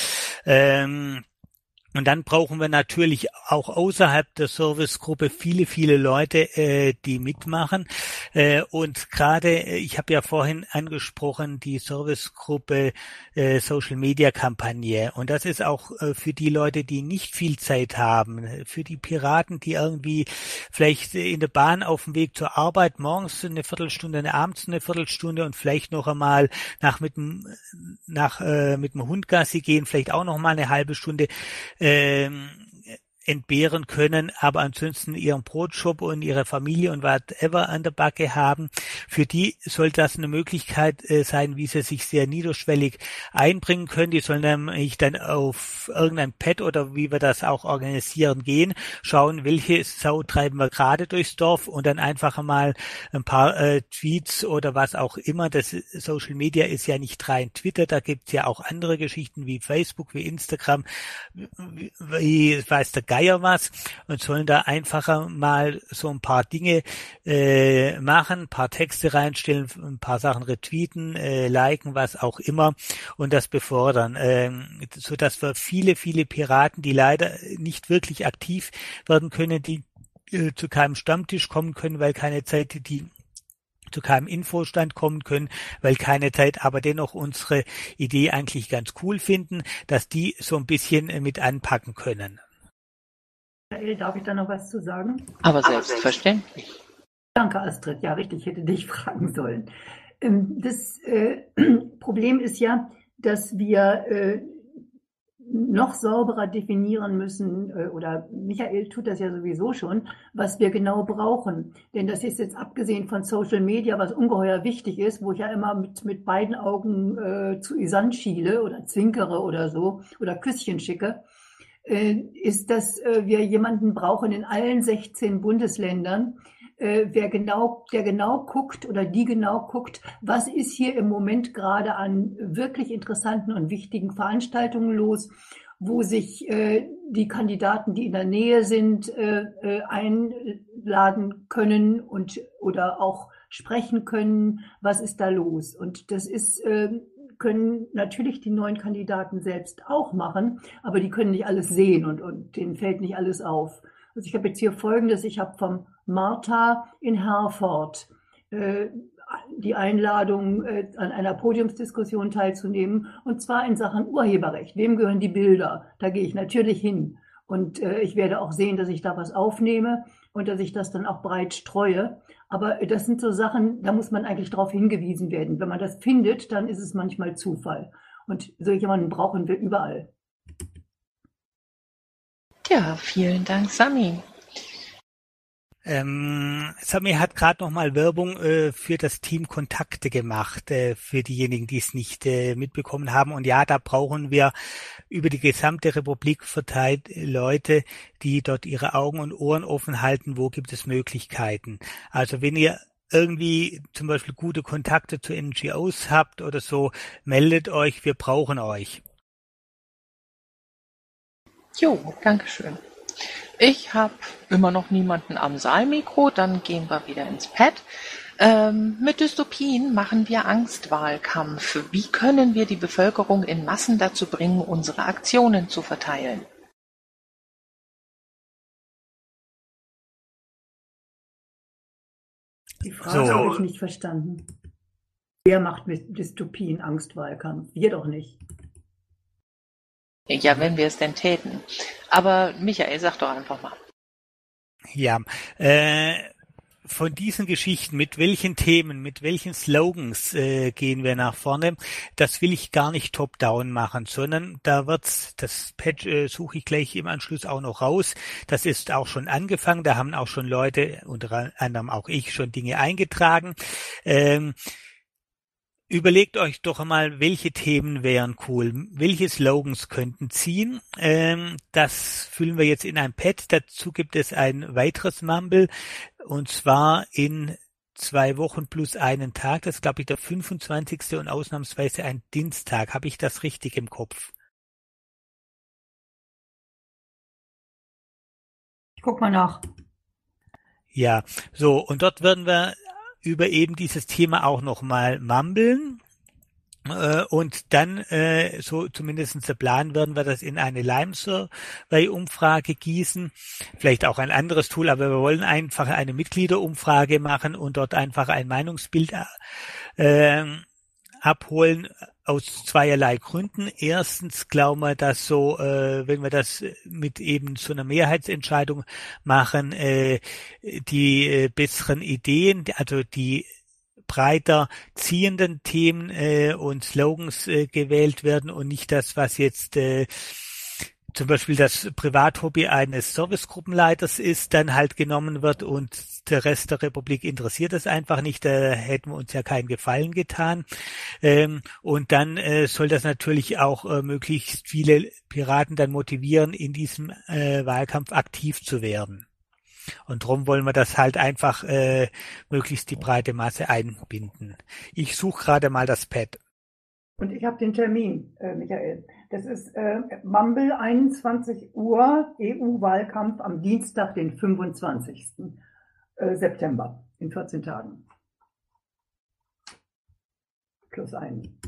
Ähm, Und dann brauchen wir natürlich auch außerhalb der Servicegruppe viele, viele Leute, äh, die mitmachen. Äh, und gerade, ich habe ja vorhin angesprochen, die Servicegruppe äh, Social Media Kampagne. Und das ist auch äh, für die Leute, die nicht viel Zeit haben, für die Piraten, die irgendwie vielleicht in der Bahn auf dem Weg zur Arbeit morgens eine Viertelstunde, abends eine Viertelstunde und vielleicht noch einmal nach mit dem nach äh, mit dem Hund Gassi gehen, vielleicht auch noch mal eine halbe Stunde Ähm, entbehren können, aber ansonsten ihren Brotshop und ihre Familie und whatever an der Backe haben. Für die soll das eine Möglichkeit äh, sein, wie sie sich sehr niederschwellig einbringen können. Die sollen nämlich dann auf irgendein Pad oder wie wir das auch organisieren gehen, schauen, welche Sau treiben wir gerade durchs Dorf und dann einfach mal ein paar äh, Tweets oder was auch immer. Das Social Media ist ja nicht rein Twitter, da gibt's ja auch andere Geschichten wie Facebook, wie Instagram, wie, wie weiß der Geier was und sollen da einfacher mal so ein paar Dinge äh, machen, ein paar Texte reinstellen, ein paar Sachen retweeten, äh, liken, was auch immer und das befördern, äh, so dass wir viele, viele Piraten, die leider nicht wirklich aktiv werden können, die äh, zu keinem Stammtisch kommen können, weil keine Zeit, die zu keinem Infostand kommen können, weil keine Zeit, aber dennoch unsere Idee eigentlich ganz cool finden, dass die so ein bisschen mit anpacken können. Darf ich da noch was zu sagen? Aber selbstverständlich. Danke, Astrid. Ja, richtig, ich hätte dich fragen sollen. Das äh, Problem ist ja, dass wir äh, noch sauberer definieren müssen, äh, oder Michael tut das ja sowieso schon, was wir genau brauchen. Denn das ist jetzt abgesehen von Social Media, was ungeheuer wichtig ist, wo ich ja immer mit, mit beiden Augen äh, zu Isan schiele oder zwinkere oder so oder Küsschen schicke, ist, dass wir jemanden brauchen in allen sechzehn Bundesländern, wer genau, der genau guckt oder die genau guckt, was ist hier im Moment gerade an wirklich interessanten und wichtigen Veranstaltungen los, wo sich die Kandidaten, die in der Nähe sind, einladen können und oder auch sprechen können, was ist da los. Und das ist können natürlich die neuen Kandidaten selbst auch machen, aber die können nicht alles sehen und, und denen fällt nicht alles auf. Also ich habe jetzt hier Folgendes, ich habe vom Martha in Herford äh, die Einladung, äh, an einer Podiumsdiskussion teilzunehmen, und zwar in Sachen Urheberrecht. Wem gehören die Bilder? Da gehe ich natürlich hin. Und äh, ich werde auch sehen, dass ich da was aufnehme und dass ich das dann auch breit streue. Aber das sind so Sachen, da muss man eigentlich darauf hingewiesen werden. Wenn man das findet, dann ist es manchmal Zufall. Und so jemanden brauchen wir überall. Ja, vielen Dank, Sami. Ähm, Sami hat gerade nochmal Werbung äh, für das Team Kontakte gemacht, äh, für diejenigen, die es nicht äh, mitbekommen haben. Und ja, da brauchen wir über die gesamte Republik verteilt Leute, die dort ihre Augen und Ohren offen halten. Wo gibt es Möglichkeiten? Also wenn ihr irgendwie zum Beispiel gute Kontakte zu N G Os habt oder so, meldet euch, wir brauchen euch. Jo, Dankeschön. Ich habe immer noch niemanden am Saalmikro, dann gehen wir wieder ins Pad. Ähm, mit Dystopien machen wir Angstwahlkampf. Wie können wir die Bevölkerung in Massen dazu bringen, unsere Aktionen zu verteilen? Die Frage so. habe ich nicht verstanden. Wer macht mit Dystopien Angstwahlkampf? Wir doch nicht. Ja, wenn wir es denn täten. Aber Michael, sag doch einfach mal. Ja, äh, von diesen Geschichten, mit welchen Themen, mit welchen Slogans äh, gehen wir nach vorne, das will ich gar nicht top-down machen, sondern da wird's, das Patch äh, suche ich gleich im Anschluss auch noch raus. Das ist auch schon angefangen, da haben auch schon Leute, unter anderem auch ich, schon Dinge eingetragen. Ähm, Überlegt euch doch einmal, welche Themen wären cool, welche Slogans könnten ziehen. Ähm, das füllen wir jetzt in ein Pad. Dazu gibt es ein weiteres Mumble, und zwar in zwei Wochen plus einen Tag. Das ist, glaube ich, der fünfundzwanzigste und ausnahmsweise ein Dienstag. Habe ich das richtig im Kopf? Ich guck mal nach. Ja, so, und dort werden wir über eben dieses Thema auch nochmal mumbeln. Äh, und dann, äh, so zumindest der Plan, werden wir das in eine Lime-Survey-Umfrage gießen. Vielleicht auch ein anderes Tool, aber wir wollen einfach eine Mitgliederumfrage machen und dort einfach ein Meinungsbild äh, abholen aus zweierlei Gründen. Erstens glauben wir, dass so, äh, wenn wir das mit eben so einer Mehrheitsentscheidung machen, äh, die äh, besseren Ideen, also die breiter ziehenden Themen äh, und Slogans äh, gewählt werden und nicht das, was jetzt äh, zum Beispiel das Privathobby eines Servicegruppenleiters ist, dann halt genommen wird und der Rest der Republik interessiert es einfach nicht, da hätten wir uns ja keinen Gefallen getan. Ähm, und dann äh, soll das natürlich auch äh, möglichst viele Piraten dann motivieren, in diesem äh, Wahlkampf aktiv zu werden. Und darum wollen wir das halt einfach äh, möglichst die breite Masse einbinden. Ich suche gerade mal das Pad. Und ich habe den Termin, äh, Michael. Das ist äh, Mumble einundzwanzig Uhr, E U-Wahlkampf am Dienstag, den fünfundzwanzigsten September, in vierzehn Tagen. Plus einen.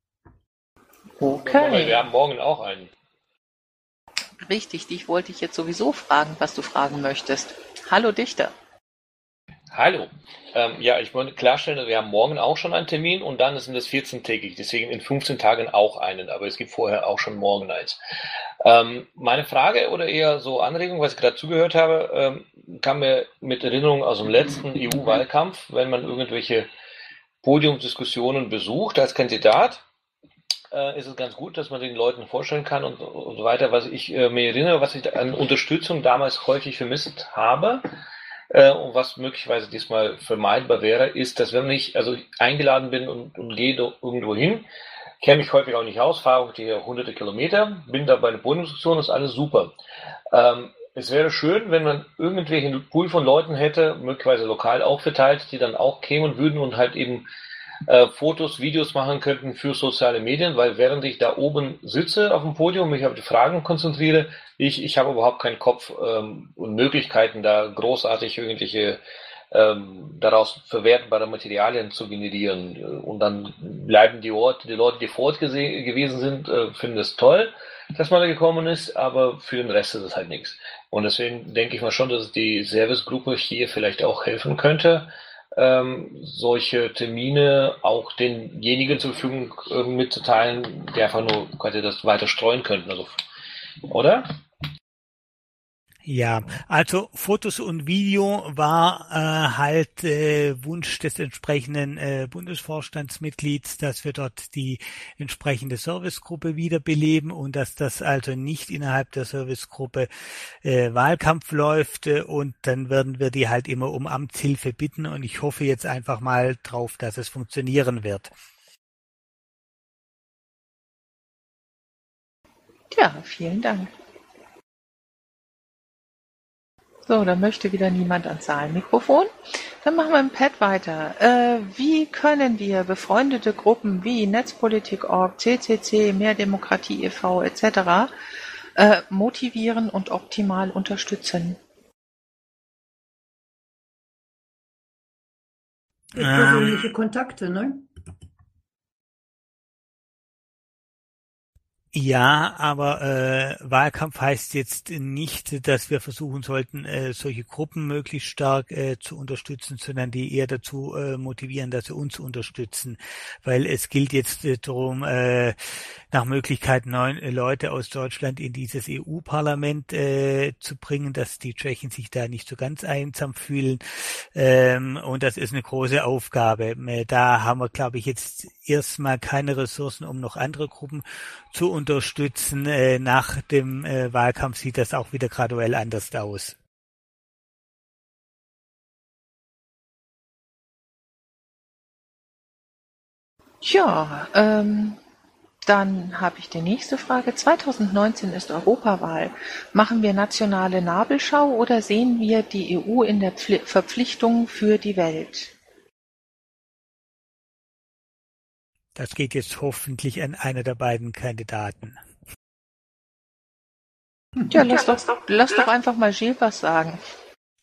Okay. Wir haben morgen auch einen. Richtig, dich wollte ich jetzt sowieso fragen, was du fragen möchtest. Hallo Dichter. Hallo. Ähm, ja, ich wollte klarstellen, wir haben morgen auch schon einen Termin und dann sind es vierzehntägig, deswegen in fünfzehn Tagen auch einen, aber es gibt vorher auch schon morgen eins. Ähm, meine Frage oder eher so Anregung, was ich gerade zugehört habe, ähm, kam mir mit Erinnerung aus dem letzten E U-Wahlkampf, wenn man irgendwelche Podiumsdiskussionen besucht als Kandidat, äh, ist es ganz gut, dass man den Leuten vorstellen kann und, und so weiter. Was ich äh, mir erinnere, was ich an Unterstützung damals häufig vermisst habe, Äh, und was möglicherweise diesmal vermeidbar wäre, ist, dass wenn ich also eingeladen bin und, und gehe irgendwo hin, kenne mich häufig auch nicht aus, fahre hier hunderte Kilometer, bin da bei einer Podiumsdiskussion, ist alles super. Ähm, es wäre schön, wenn man irgendwelchen Pool von Leuten hätte, möglicherweise lokal auch verteilt, die dann auch kämen würden und halt eben äh, Fotos, Videos machen könnten für soziale Medien, weil während ich da oben sitze auf dem Podium, mich auf die Fragen konzentriere, ich, ich habe überhaupt keinen Kopf ähm, und Möglichkeiten, da großartig irgendwelche ähm, daraus verwertbare Materialien zu generieren. Und dann bleiben die Orte, die Leute, die vor Ort gese- gewesen sind, äh, finden es toll, dass man da gekommen ist, aber für den Rest ist es halt nichts. Und deswegen denke ich mal schon, dass die Servicegruppe hier vielleicht auch helfen könnte, ähm, solche Termine auch denjenigen zur Verfügung äh, mitzuteilen, die einfach nur quasi das weiter streuen könnten. Also, oder? Ja, also Fotos und Video war äh, halt äh, Wunsch des entsprechenden äh, Bundesvorstandsmitglieds, dass wir dort die entsprechende Servicegruppe wiederbeleben und dass das also nicht innerhalb der Servicegruppe äh, Wahlkampf läuft äh, und dann werden wir die halt immer um Amtshilfe bitten und ich hoffe jetzt einfach mal drauf, dass es funktionieren wird. Ja, vielen Dank. So, da möchte wieder niemand ans Saalmikrofon. Dann machen wir im Pad weiter. Äh, wie können wir befreundete Gruppen wie Netzpolitik Punkt org, C C C, Mehr Demokratie e V et cetera äh, motivieren und optimal unterstützen? Persönliche ähm, Kontakte, ne? Ja, aber äh, Wahlkampf heißt jetzt nicht, dass wir versuchen sollten, äh, solche Gruppen möglichst stark äh, zu unterstützen, sondern die eher dazu äh, motivieren, dass sie uns unterstützen. Weil es gilt jetzt äh, darum, äh, nach Möglichkeit neun äh, Leute aus Deutschland in dieses E U-Parlament äh, zu bringen, dass die Tschechen sich da nicht so ganz einsam fühlen. Ähm, und das ist eine große Aufgabe. Da haben wir, glaube ich, jetzt erstmal keine Ressourcen, um noch andere Gruppen zu unterstützen. Äh, nach dem äh, Wahlkampf sieht das auch wieder graduell anders aus. Ja, ähm, dann habe ich die nächste Frage. zwanzig neunzehn ist Europawahl. Machen wir nationale Nabelschau oder sehen wir die E U in der Pfli- Verpflichtung für die Welt? Das geht jetzt hoffentlich an einer der beiden Kandidaten. Ja, lass doch, lass doch einfach mal Gilles was sagen.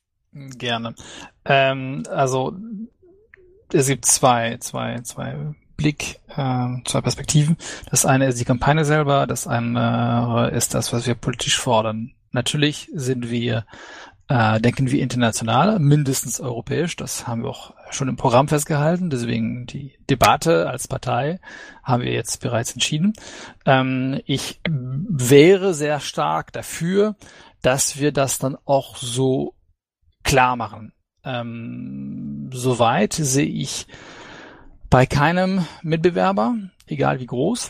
Gerne. Ähm, also es gibt zwei, zwei, zwei Blick, äh, zwei Perspektiven. Das eine ist die Kampagne selber, das andere ist das, was wir politisch fordern. Natürlich sind wir, äh, denken wir international, mindestens europäisch. Das haben wir auch schon im Programm festgehalten. Deswegen die Debatte als Partei haben wir jetzt bereits entschieden. Ähm, ich wäre sehr stark dafür, dass wir das dann auch so klar machen. Ähm, soweit sehe ich bei keinem Mitbewerber, egal wie groß,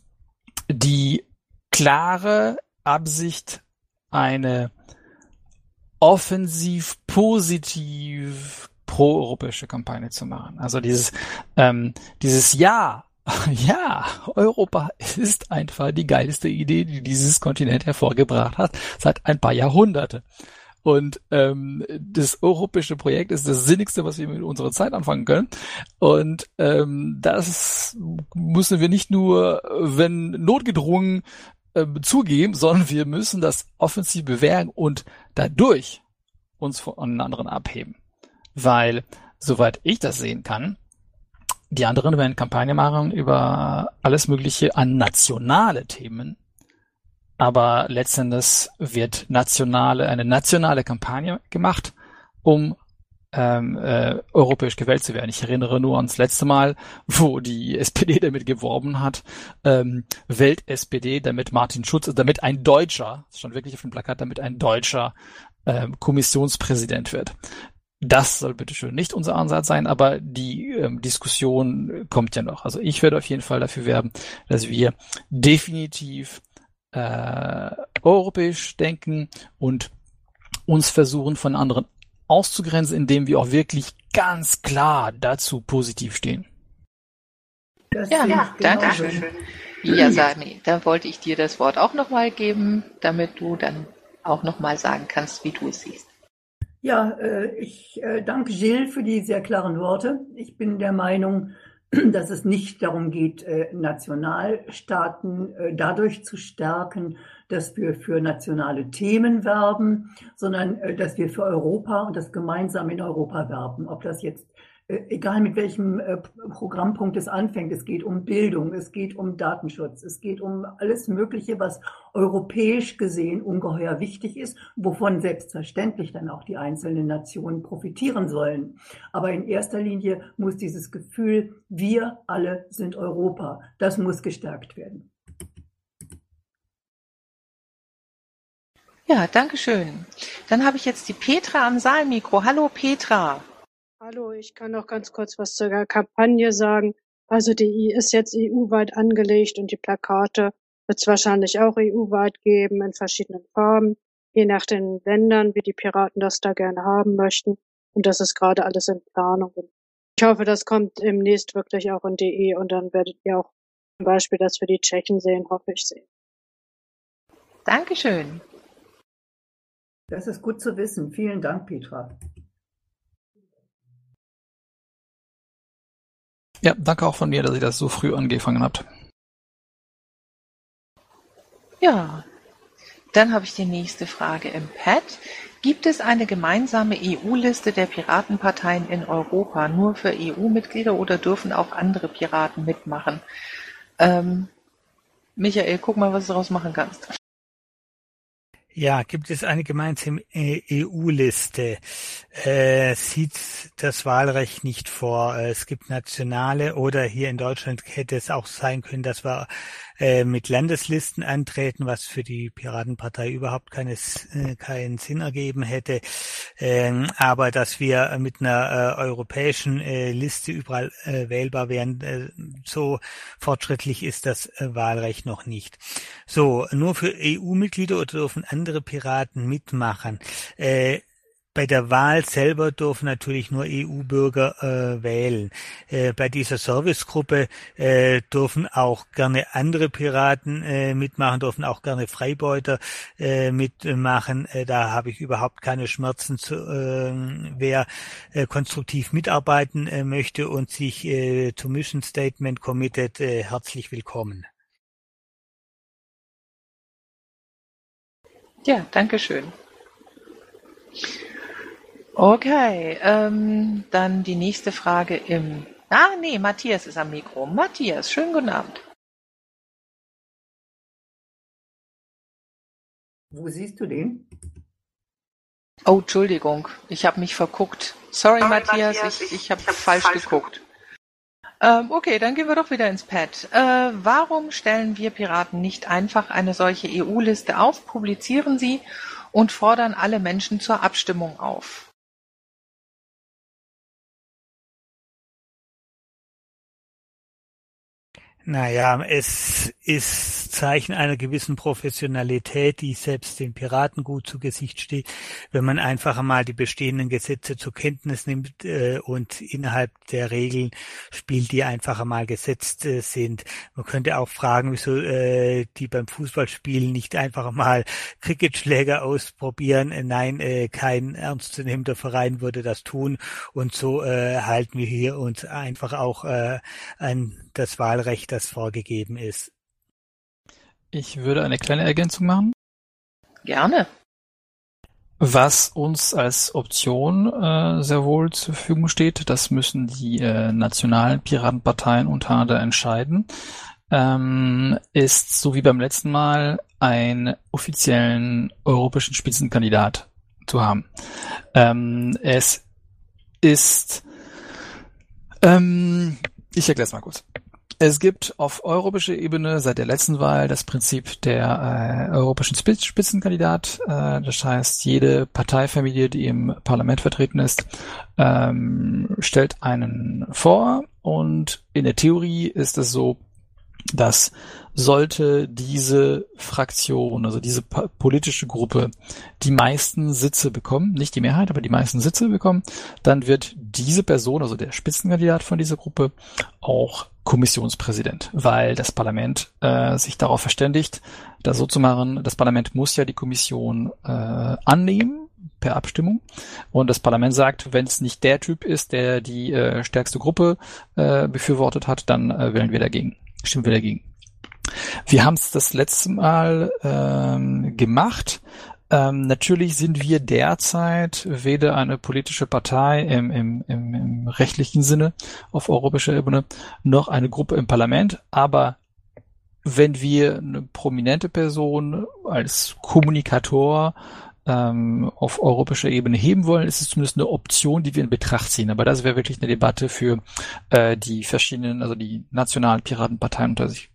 die klare Absicht, eine offensiv, positiv proeuropäische Kampagne zu machen. Also dieses, ähm, dieses Ja, ja, Europa ist einfach die geilste Idee, die dieses Kontinent hervorgebracht hat, seit ein paar Jahrhunderte. Und ähm, das europäische Projekt ist das Sinnigste, was wir mit unserer Zeit anfangen können. Und ähm, das müssen wir nicht nur, wenn notgedrungen, äh, zugeben, sondern wir müssen das offensiv bewähren und dadurch uns von anderen abheben. Weil, soweit ich das sehen kann, die anderen werden Kampagne machen über alles Mögliche an nationale Themen. Aber letztendlich wird nationale, eine nationale Kampagne gemacht, um ähm, äh, europäisch gewählt zu werden. Ich erinnere nur ans letzte Mal, wo die S P D damit geworben hat, ähm, Welt-S P D, damit Martin Schulz, damit ein Deutscher, das stand wirklich auf dem Plakat, damit ein Deutscher ähm, Kommissionspräsident wird. Das soll bitteschön nicht unser Ansatz sein, aber die ähm, Diskussion kommt ja noch. Also ich werde auf jeden Fall dafür werben, dass wir definitiv Äh, europäisch denken und uns versuchen von anderen auszugrenzen, indem wir auch wirklich ganz klar dazu positiv stehen. Das ja, ja danke schön. Ja, Sami, dann wollte ich dir das Wort auch nochmal geben, damit du dann auch nochmal sagen kannst, wie du es siehst. Ja, äh, ich äh, danke Gilles für die sehr klaren Worte. Ich bin der Meinung, dass es nicht darum geht, Nationalstaaten dadurch zu stärken, dass wir für nationale Themen werben, sondern dass wir für Europa und das gemeinsam in Europa werben. Ob das jetzt, egal mit welchem Programmpunkt es anfängt, es geht um Bildung, es geht um Datenschutz, es geht um alles Mögliche, was europäisch gesehen ungeheuer wichtig ist, wovon selbstverständlich dann auch die einzelnen Nationen profitieren sollen. Aber in erster Linie muss dieses Gefühl, wir alle sind Europa, das muss gestärkt werden. Ja, danke schön. Dann habe ich jetzt die Petra am Saalmikro. Hallo Petra. Hallo, ich kann noch ganz kurz was zur Kampagne sagen. Also die ist jetzt E U-weit angelegt und die Plakate wird es wahrscheinlich auch E U-weit geben in verschiedenen Farben, je nach den Ländern, wie die Piraten das da gerne haben möchten. Und das ist gerade alles in Planung. Ich hoffe, das kommt demnächst wirklich auch in D E und dann werdet ihr auch zum Beispiel das für die Tschechen sehen, hoffe ich sehen. Dankeschön. Das ist gut zu wissen. Vielen Dank, Petra. Ja, danke auch von mir, dass ihr das so früh angefangen habt. Ja, dann habe ich die nächste Frage im Pad. Gibt es eine gemeinsame E U-Liste der Piratenparteien in Europa nur für E U-Mitglieder oder dürfen auch andere Piraten mitmachen? Ähm, Michael, guck mal, was du daraus machen kannst. Ja, gibt es eine gemeinsame E U-Liste? Äh, sieht das Wahlrecht nicht vor. Es gibt nationale oder hier in Deutschland hätte es auch sein können, dass wir äh, mit Landeslisten antreten, was für die Piratenpartei überhaupt keines, äh, keinen Sinn ergeben hätte. Ähm, aber dass wir mit einer äh, europäischen äh, Liste überall äh, wählbar wären, äh, so fortschrittlich ist das äh, Wahlrecht noch nicht. So, nur für E U-Mitglieder oder dürfen andere Piraten mitmachen? Äh, Bei der Wahl selber dürfen natürlich nur E U-Bürger äh, wählen. Äh, bei dieser Servicegruppe äh, dürfen auch gerne andere Piraten äh, mitmachen, dürfen auch gerne Freibeuter äh, mitmachen. Äh, da habe ich überhaupt keine Schmerzen. Zu, äh, wer äh, konstruktiv mitarbeiten äh, möchte und sich äh, zum Mission Statement committet, äh, herzlich willkommen. Ja, danke schön. Okay, ähm, dann die nächste Frage im Ah, nee, Matthias ist am Mikro. Matthias, schönen guten Abend. Wo siehst du den? Oh, Entschuldigung, ich habe mich verguckt. Sorry, Sorry Matthias, Matthias, ich, ich habe falsch, falsch geguckt. Ähm, okay, dann gehen wir doch wieder ins Pad. Äh, warum stellen wir Piraten nicht einfach eine solche E U-Liste auf, publizieren sie und fordern alle Menschen zur Abstimmung auf? Naja, es ist Zeichen einer gewissen Professionalität, die selbst den Piraten gut zu Gesicht steht, wenn man einfach einmal die bestehenden Gesetze zur Kenntnis nimmt äh, und innerhalb der Regeln spielt, die einfach einmal gesetzt äh, sind. Man könnte auch fragen, wieso äh, die beim Fußballspielen nicht einfach mal Cricketschläger ausprobieren. Äh, nein, äh, kein ernstzunehmender Verein würde das tun und so äh, halten wir hier uns einfach auch äh, an das Wahlrecht, das vorgegeben ist. Ich würde eine kleine Ergänzung machen. Gerne. Was uns als Option äh, sehr wohl zur Verfügung steht, das müssen die äh, nationalen Piratenparteien untereinander entscheiden, ähm, ist so wie beim letzten Mal einen offiziellen europäischen Spitzenkandidat zu haben. Ähm, es ist, ähm, ich erkläre es mal kurz. Es gibt auf europäischer Ebene seit der letzten Wahl das Prinzip der äh, europäischen Spitzenkandidat. Äh, das heißt, jede Parteifamilie, die im Parlament vertreten ist, ähm, stellt einen vor. Und in der Theorie ist es so, dass sollte diese Fraktion, also diese pa- politische Gruppe, die meisten Sitze bekommen, nicht die Mehrheit, aber die meisten Sitze bekommen, dann wird diese Person, also der Spitzenkandidat von dieser Gruppe, auch Kommissionspräsident, weil das Parlament äh, sich darauf verständigt, das so zu machen. Das Parlament muss ja die Kommission äh, annehmen per Abstimmung und das Parlament sagt, wenn es nicht der Typ ist, der die äh, stärkste Gruppe äh, befürwortet hat, dann äh, wählen wir dagegen, stimmen wir dagegen. Wir haben es das letzte Mal ähm, gemacht. Ähm, natürlich sind wir derzeit weder eine politische Partei im, im, im, im rechtlichen Sinne auf europäischer Ebene, noch eine Gruppe im Parlament. Aber wenn wir eine prominente Person als Kommunikator ähm, auf europäischer Ebene heben wollen, ist es zumindest eine Option, die wir in Betracht ziehen. Aber das wäre wirklich eine Debatte für äh, die verschiedenen, also die nationalen Piratenparteien unter sich.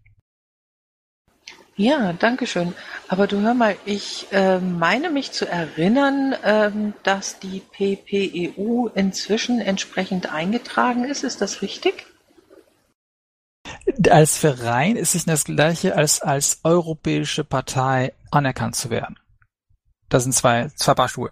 Ja, danke schön. Aber du hör mal, ich äh, meine mich zu erinnern, ähm, dass die P P E U inzwischen entsprechend eingetragen ist. Ist das richtig? Als Verein ist es das Gleiche, als als europäische Partei anerkannt zu werden. Das sind zwei, zwei Paar Schuhe.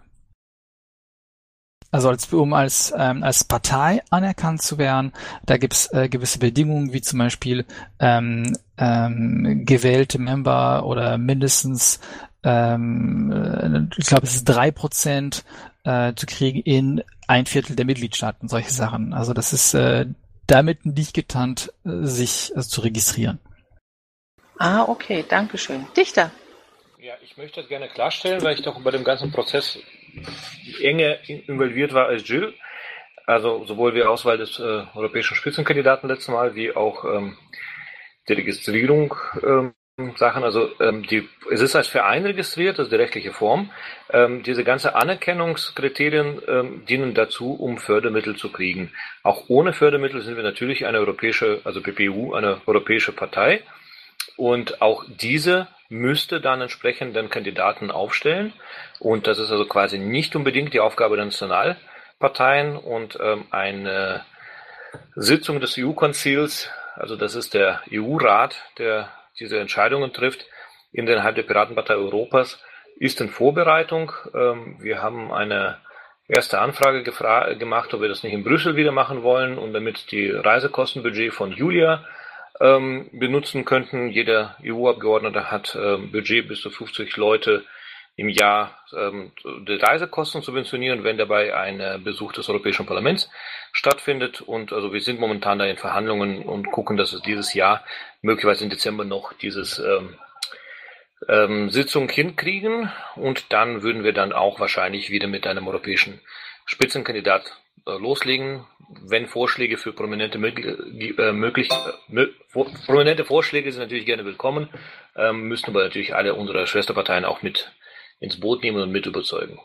Also als, um als, ähm, als Partei anerkannt zu werden, da gibt's äh, gewisse Bedingungen, wie zum Beispiel ähm, ähm, gewählte Member oder mindestens, ähm, ich glaube, es ist drei Prozent äh, zu kriegen in ein Viertel der Mitgliedstaaten, solche Sachen. Also das ist äh, damit nicht getan, sich also zu registrieren. Ah, okay, danke schön. Dichter. Ja, ich möchte das gerne klarstellen, weil ich doch bei dem ganzen Prozess enge involviert war als Jill. Also sowohl die Auswahl des äh, europäischen Spitzenkandidaten letztes Mal, wie auch ähm, die Registrierung ähm, Sachen. Also ähm, die, es ist als Verein registriert, das ist die rechtliche Form. Ähm, diese ganze Anerkennungskriterien ähm, dienen dazu, um Fördermittel zu kriegen. Auch ohne Fördermittel sind wir natürlich eine europäische, also P P E U, eine europäische Partei. Und auch diese müsste dann entsprechend den Kandidaten aufstellen. Und das ist also quasi nicht unbedingt die Aufgabe der Nationalparteien. Und ähm, eine Sitzung des E U-Konzils, also das ist der E U-Rat, der diese Entscheidungen trifft, innerhalb der Piratenpartei Europas, ist in Vorbereitung. Ähm, wir haben eine erste Anfrage gefra- gemacht, ob wir das nicht in Brüssel wieder machen wollen und damit die Reisekostenbudget von Julia ähm, benutzen könnten. Jeder E U-Abgeordnete hat ähm, Budget bis zu fünfzig Leute im Jahr ähm, die Reisekosten subventionieren, wenn dabei ein äh, Besuch des Europäischen Parlaments stattfindet. Und also wir sind momentan da in Verhandlungen und gucken, dass es dieses Jahr, möglicherweise im Dezember noch, dieses ähm, ähm, Sitzung hinkriegen. Und dann würden wir dann auch wahrscheinlich wieder mit einem europäischen Spitzenkandidat äh, loslegen. Wenn Vorschläge für prominente, äh, möglich, äh, vor, prominente Vorschläge sind natürlich gerne willkommen, ähm, müssen aber natürlich alle unsere Schwesterparteien auch mit ins Boot nehmen und mit überzeugen.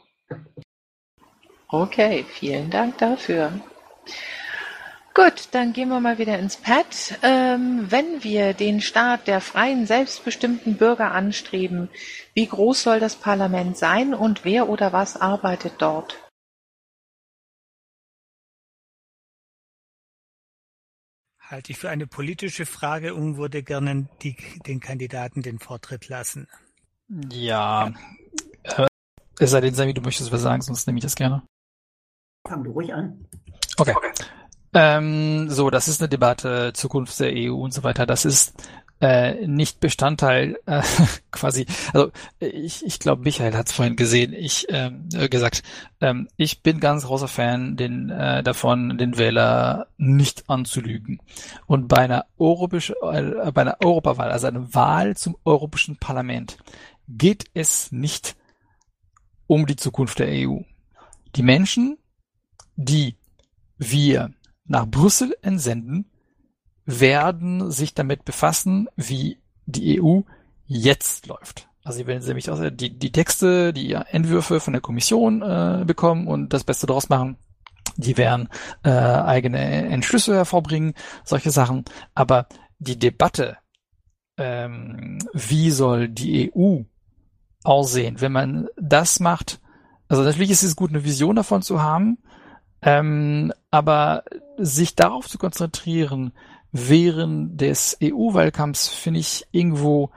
Okay, vielen Dank dafür. Gut, dann gehen wir mal wieder ins Pad. Ähm, wenn wir den Staat der freien, selbstbestimmten Bürger anstreben, wie groß soll das Parlament sein und wer oder was arbeitet dort? Halte ich für eine politische Frage und würde gerne die, den Kandidaten den Vortritt lassen. Ja, äh, es sei denn, Sami, du möchtest was sagen, sonst nehme ich das gerne. Fang du ruhig an. Okay. Ähm, so, das ist eine Debatte, Zukunft der E U und so weiter. Das ist äh, nicht Bestandteil äh, quasi, also ich, ich glaube, Michael hat es vorhin gesehen, ich ähm, gesagt, ähm, ich bin ganz großer Fan den, äh, davon, den Wähler nicht anzulügen. Und bei einer europäischen, äh, bei einer Europawahl, also einer Wahl zum Europäischen Parlament, geht es nicht um die Zukunft der E U. Die Menschen, die wir nach Brüssel entsenden, werden sich damit befassen, wie die E U jetzt läuft. Also sie werden nämlich auch die, die Texte, die Entwürfe von der Kommission äh, bekommen und das Beste daraus machen. Die werden äh, eigene Entschlüsse hervorbringen, solche Sachen. Aber die Debatte, ähm, wie soll die E U aussehen, wenn man das macht, also natürlich ist es gut, eine Vision davon zu haben, ähm, aber sich darauf zu konzentrieren, während des E U-Wahlkampfs, finde ich irgendwo,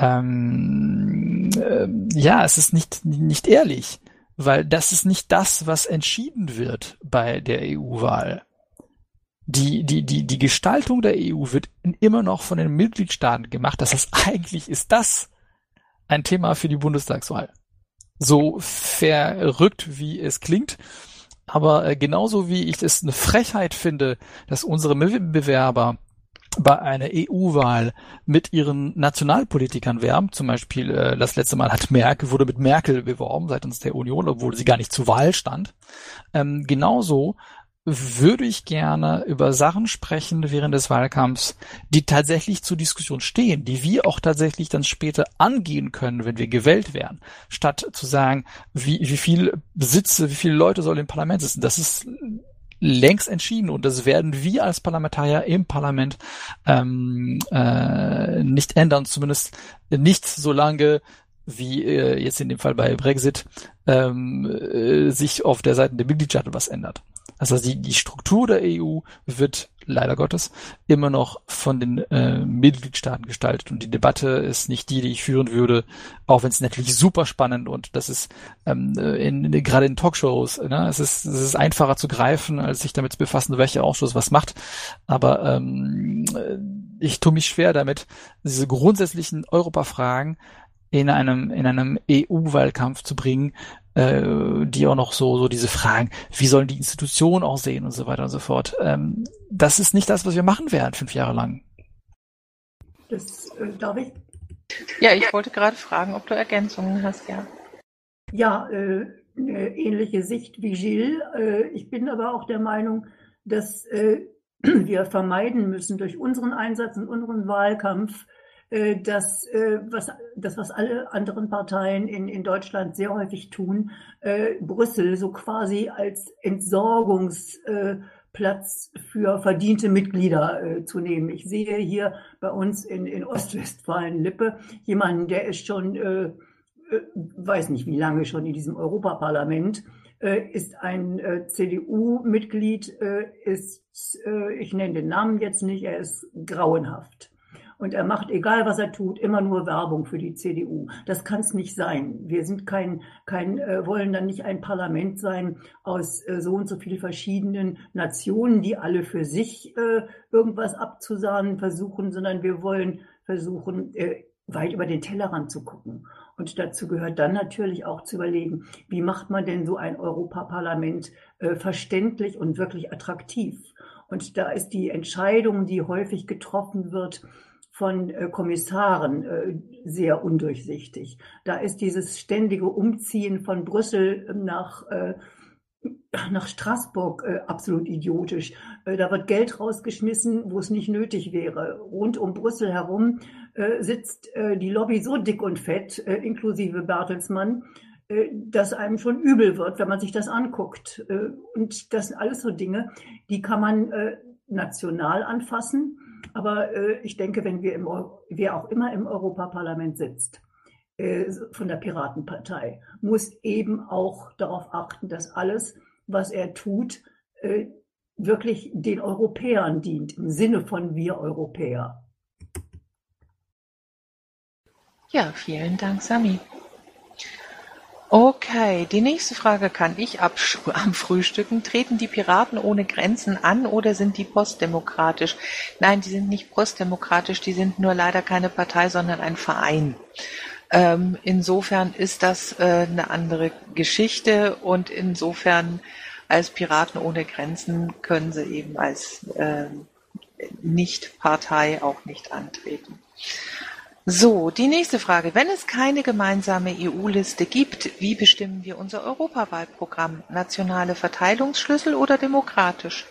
ähm, äh, ja, es ist nicht, nicht ehrlich, weil das ist nicht das, was entschieden wird bei der E U-Wahl. Die, die, die, die Gestaltung der E U wird immer noch von den Mitgliedstaaten gemacht. Das heißt, eigentlich ist das ein Thema für die Bundestagswahl. So verrückt, wie es klingt. Aber äh, genauso wie ich es eine Frechheit finde, dass unsere Mitbewerber bei einer E U-Wahl mit ihren Nationalpolitikern werben, zum Beispiel äh, das letzte Mal hat Merkel, wurde mit Merkel beworben seitens der Union, obwohl sie gar nicht zur Wahl stand. Ähm, genauso würde ich gerne über Sachen sprechen während des Wahlkampfs, die tatsächlich zur Diskussion stehen, die wir auch tatsächlich dann später angehen können, wenn wir gewählt werden, statt zu sagen, wie, wie viel Sitze, wie viele Leute sollen im Parlament sitzen. Das ist längst entschieden und das werden wir als Parlamentarier im Parlament ähm, äh, nicht ändern, zumindest nicht solange wie äh, jetzt in dem Fall bei Brexit ähm, äh, sich auf der Seite der Mitgliedstaaten was ändert. Also die, die Struktur der E U wird leider Gottes immer noch von den äh, Mitgliedstaaten gestaltet und die Debatte ist nicht die, die ich führen würde, auch wenn es natürlich super spannend und das ist ähm, in, in, gerade in Talkshows, ne, es ist es ist einfacher zu greifen, als sich damit zu befassen, welcher Ausschuss was macht. Aber ähm, ich tue mich schwer damit, diese grundsätzlichen Europafragen in einem in einem E U-Wahlkampf zu bringen, äh, die auch noch so so diese Fragen, wie sollen die Institutionen aussehen und so weiter und so fort. Ähm, das ist nicht das, was wir machen werden fünf Jahre lang. Das äh, darf ich? Ja, ich wollte gerade fragen, ob du Ergänzungen hast, ja. Ja, äh, eine ähnliche Sicht wie Gilles. Äh, ich bin aber auch der Meinung, dass äh, wir vermeiden müssen durch unseren Einsatz und unseren Wahlkampf, Das, was, das, was alle anderen Parteien in, in Deutschland sehr häufig tun, äh, Brüssel so quasi als Entsorgungsplatz für verdiente Mitglieder äh, zu nehmen. Ich sehe hier bei uns in, in Ostwestfalen-Lippe jemanden, der ist schon, äh, weiß nicht wie lange schon in diesem Europaparlament, äh, ist ein äh, C D U-Mitglied, äh, ist, äh, ich nenne den Namen jetzt nicht, er ist grauenhaft. Und er macht, egal was er tut, immer nur Werbung für die C D U. Das kann es nicht sein. Wir sind kein, kein, äh, wollen dann nicht ein Parlament sein aus äh, so und so vielen verschiedenen Nationen, die alle für sich äh, irgendwas abzusahnen versuchen, sondern wir wollen versuchen, äh, weit über den Tellerrand zu gucken. Und dazu gehört dann natürlich auch zu überlegen, wie macht man denn so ein Europaparlament äh, verständlich und wirklich attraktiv? Und da ist die Entscheidung, die häufig getroffen wird, von äh, Kommissaren äh, sehr undurchsichtig. Da ist dieses ständige Umziehen von Brüssel nach, äh, nach Straßburg äh, absolut idiotisch. Äh, da wird Geld rausgeschmissen, wo es nicht nötig wäre. Rund um Brüssel herum äh, sitzt äh, die Lobby so dick und fett, äh, inklusive Bertelsmann, äh, dass einem schon übel wird, wenn man sich das anguckt. Äh, und das sind alles so Dinge, die kann man äh, national anfassen. Aber äh, ich denke, wenn wir im Euro, wer auch immer im Europaparlament sitzt, äh, von der Piratenpartei, muss eben auch darauf achten, dass alles, was er tut, äh, wirklich den Europäern dient, im Sinne von wir Europäer. Ja, vielen Dank, Sami. Okay, die nächste Frage kann ich absch- am Frühstücken. Treten die Piraten ohne Grenzen an oder sind die postdemokratisch? Nein, die sind nicht postdemokratisch, die sind nur leider keine Partei, sondern ein Verein. Ähm, insofern ist das äh, eine andere Geschichte und insofern als Piraten ohne Grenzen können sie eben als äh, Nicht-Partei auch nicht antreten. So, die nächste Frage. Wenn es keine gemeinsame E U-Liste gibt, wie bestimmen wir unser Europawahlprogramm? Nationale Verteilungsschlüssel oder demokratisch?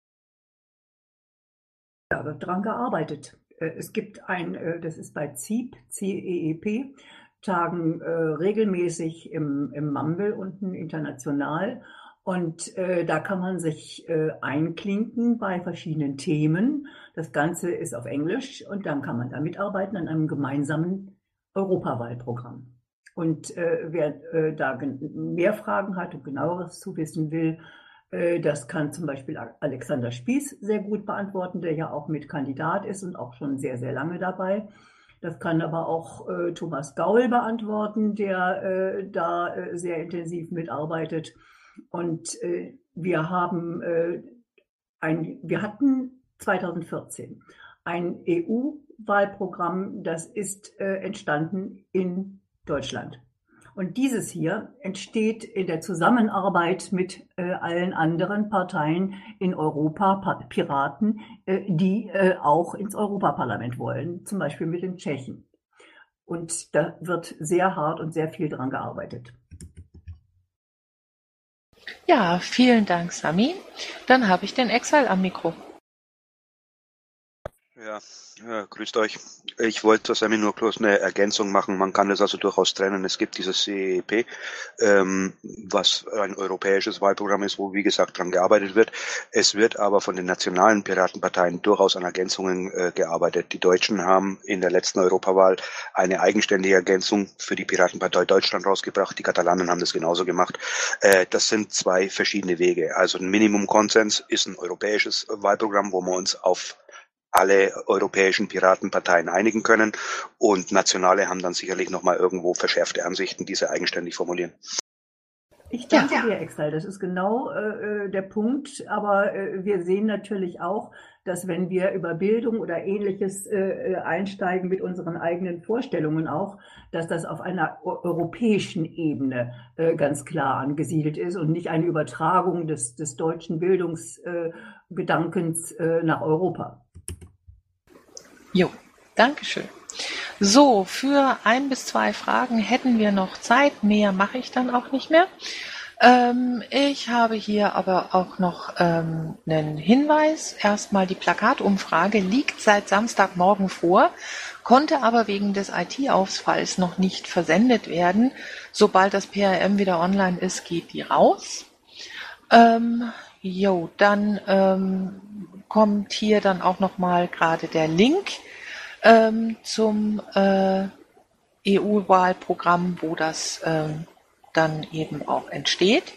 Da wird dran gearbeitet. Es gibt ein, das ist bei C E E P, C E E P, tagen äh, regelmäßig im, im Mumble unten international. Und äh, da kann man sich äh, einklinken bei verschiedenen Themen. Das Ganze ist auf Englisch und dann kann man da mitarbeiten an einem gemeinsamen Europawahlprogramm. Und äh, wer äh, da mehr Fragen hat und genaueres zu wissen will, äh, das kann zum Beispiel Alexander Spieß sehr gut beantworten, der ja auch Mitkandidat ist und auch schon sehr, sehr lange dabei. Das kann aber auch äh, Thomas Gaul beantworten, der äh, da äh, sehr intensiv mitarbeitet. Und äh, wir haben äh, ein, wir hatten zweitausendvierzehn ein E U-Wahlprogramm, das ist äh, entstanden in Deutschland. Und dieses hier entsteht in der Zusammenarbeit mit äh, allen anderen Parteien in Europa, pa- Piraten, äh, die äh, auch ins Europaparlament wollen, zum Beispiel mit den Tschechen. Und da wird sehr hart und sehr viel dran gearbeitet. Ja, vielen Dank, Sami. Dann habe ich den Exile am Mikro. Ja, ja, grüßt euch. Ich wollte Sami nur bloß eine Ergänzung machen. Man kann das also durchaus trennen. Es gibt dieses C E E P, ähm, was ein europäisches Wahlprogramm ist, wo wie gesagt dran gearbeitet wird. Es wird aber von den nationalen Piratenparteien durchaus an Ergänzungen äh, gearbeitet. Die Deutschen haben in der letzten Europawahl eine eigenständige Ergänzung für die Piratenpartei Deutschland rausgebracht. Die Katalanen haben das genauso gemacht. Äh, das sind zwei verschiedene Wege. Also ein Minimum-Konsens ist ein europäisches Wahlprogramm, wo wir uns auf alle europäischen Piratenparteien einigen können und Nationale haben dann sicherlich nochmal irgendwo verschärfte Ansichten, die sie eigenständig formulieren. Ich danke dir, Exile. Das ist genau äh, der Punkt. Aber äh, wir sehen natürlich auch, dass wenn wir über Bildung oder Ähnliches äh, einsteigen mit unseren eigenen Vorstellungen auch, dass das auf einer europäischen Ebene äh, ganz klar angesiedelt ist und nicht eine Übertragung des, des deutschen Bildungsgedankens äh, nach Europa. Jo, Dankeschön. So, für ein bis zwei Fragen hätten wir noch Zeit. Mehr mache ich dann auch nicht mehr. Ähm, ich habe hier aber auch noch ähm, einen Hinweis. Erstmal die Plakatumfrage liegt seit Samstagmorgen vor, konnte aber wegen des I T-Ausfalls noch nicht versendet werden. Sobald das P R M wieder online ist, geht die raus. Ähm, jo, dann ähm, kommt hier dann auch nochmal gerade der Link ähm, zum äh, E U-Wahlprogramm, wo das ähm, dann eben auch entsteht.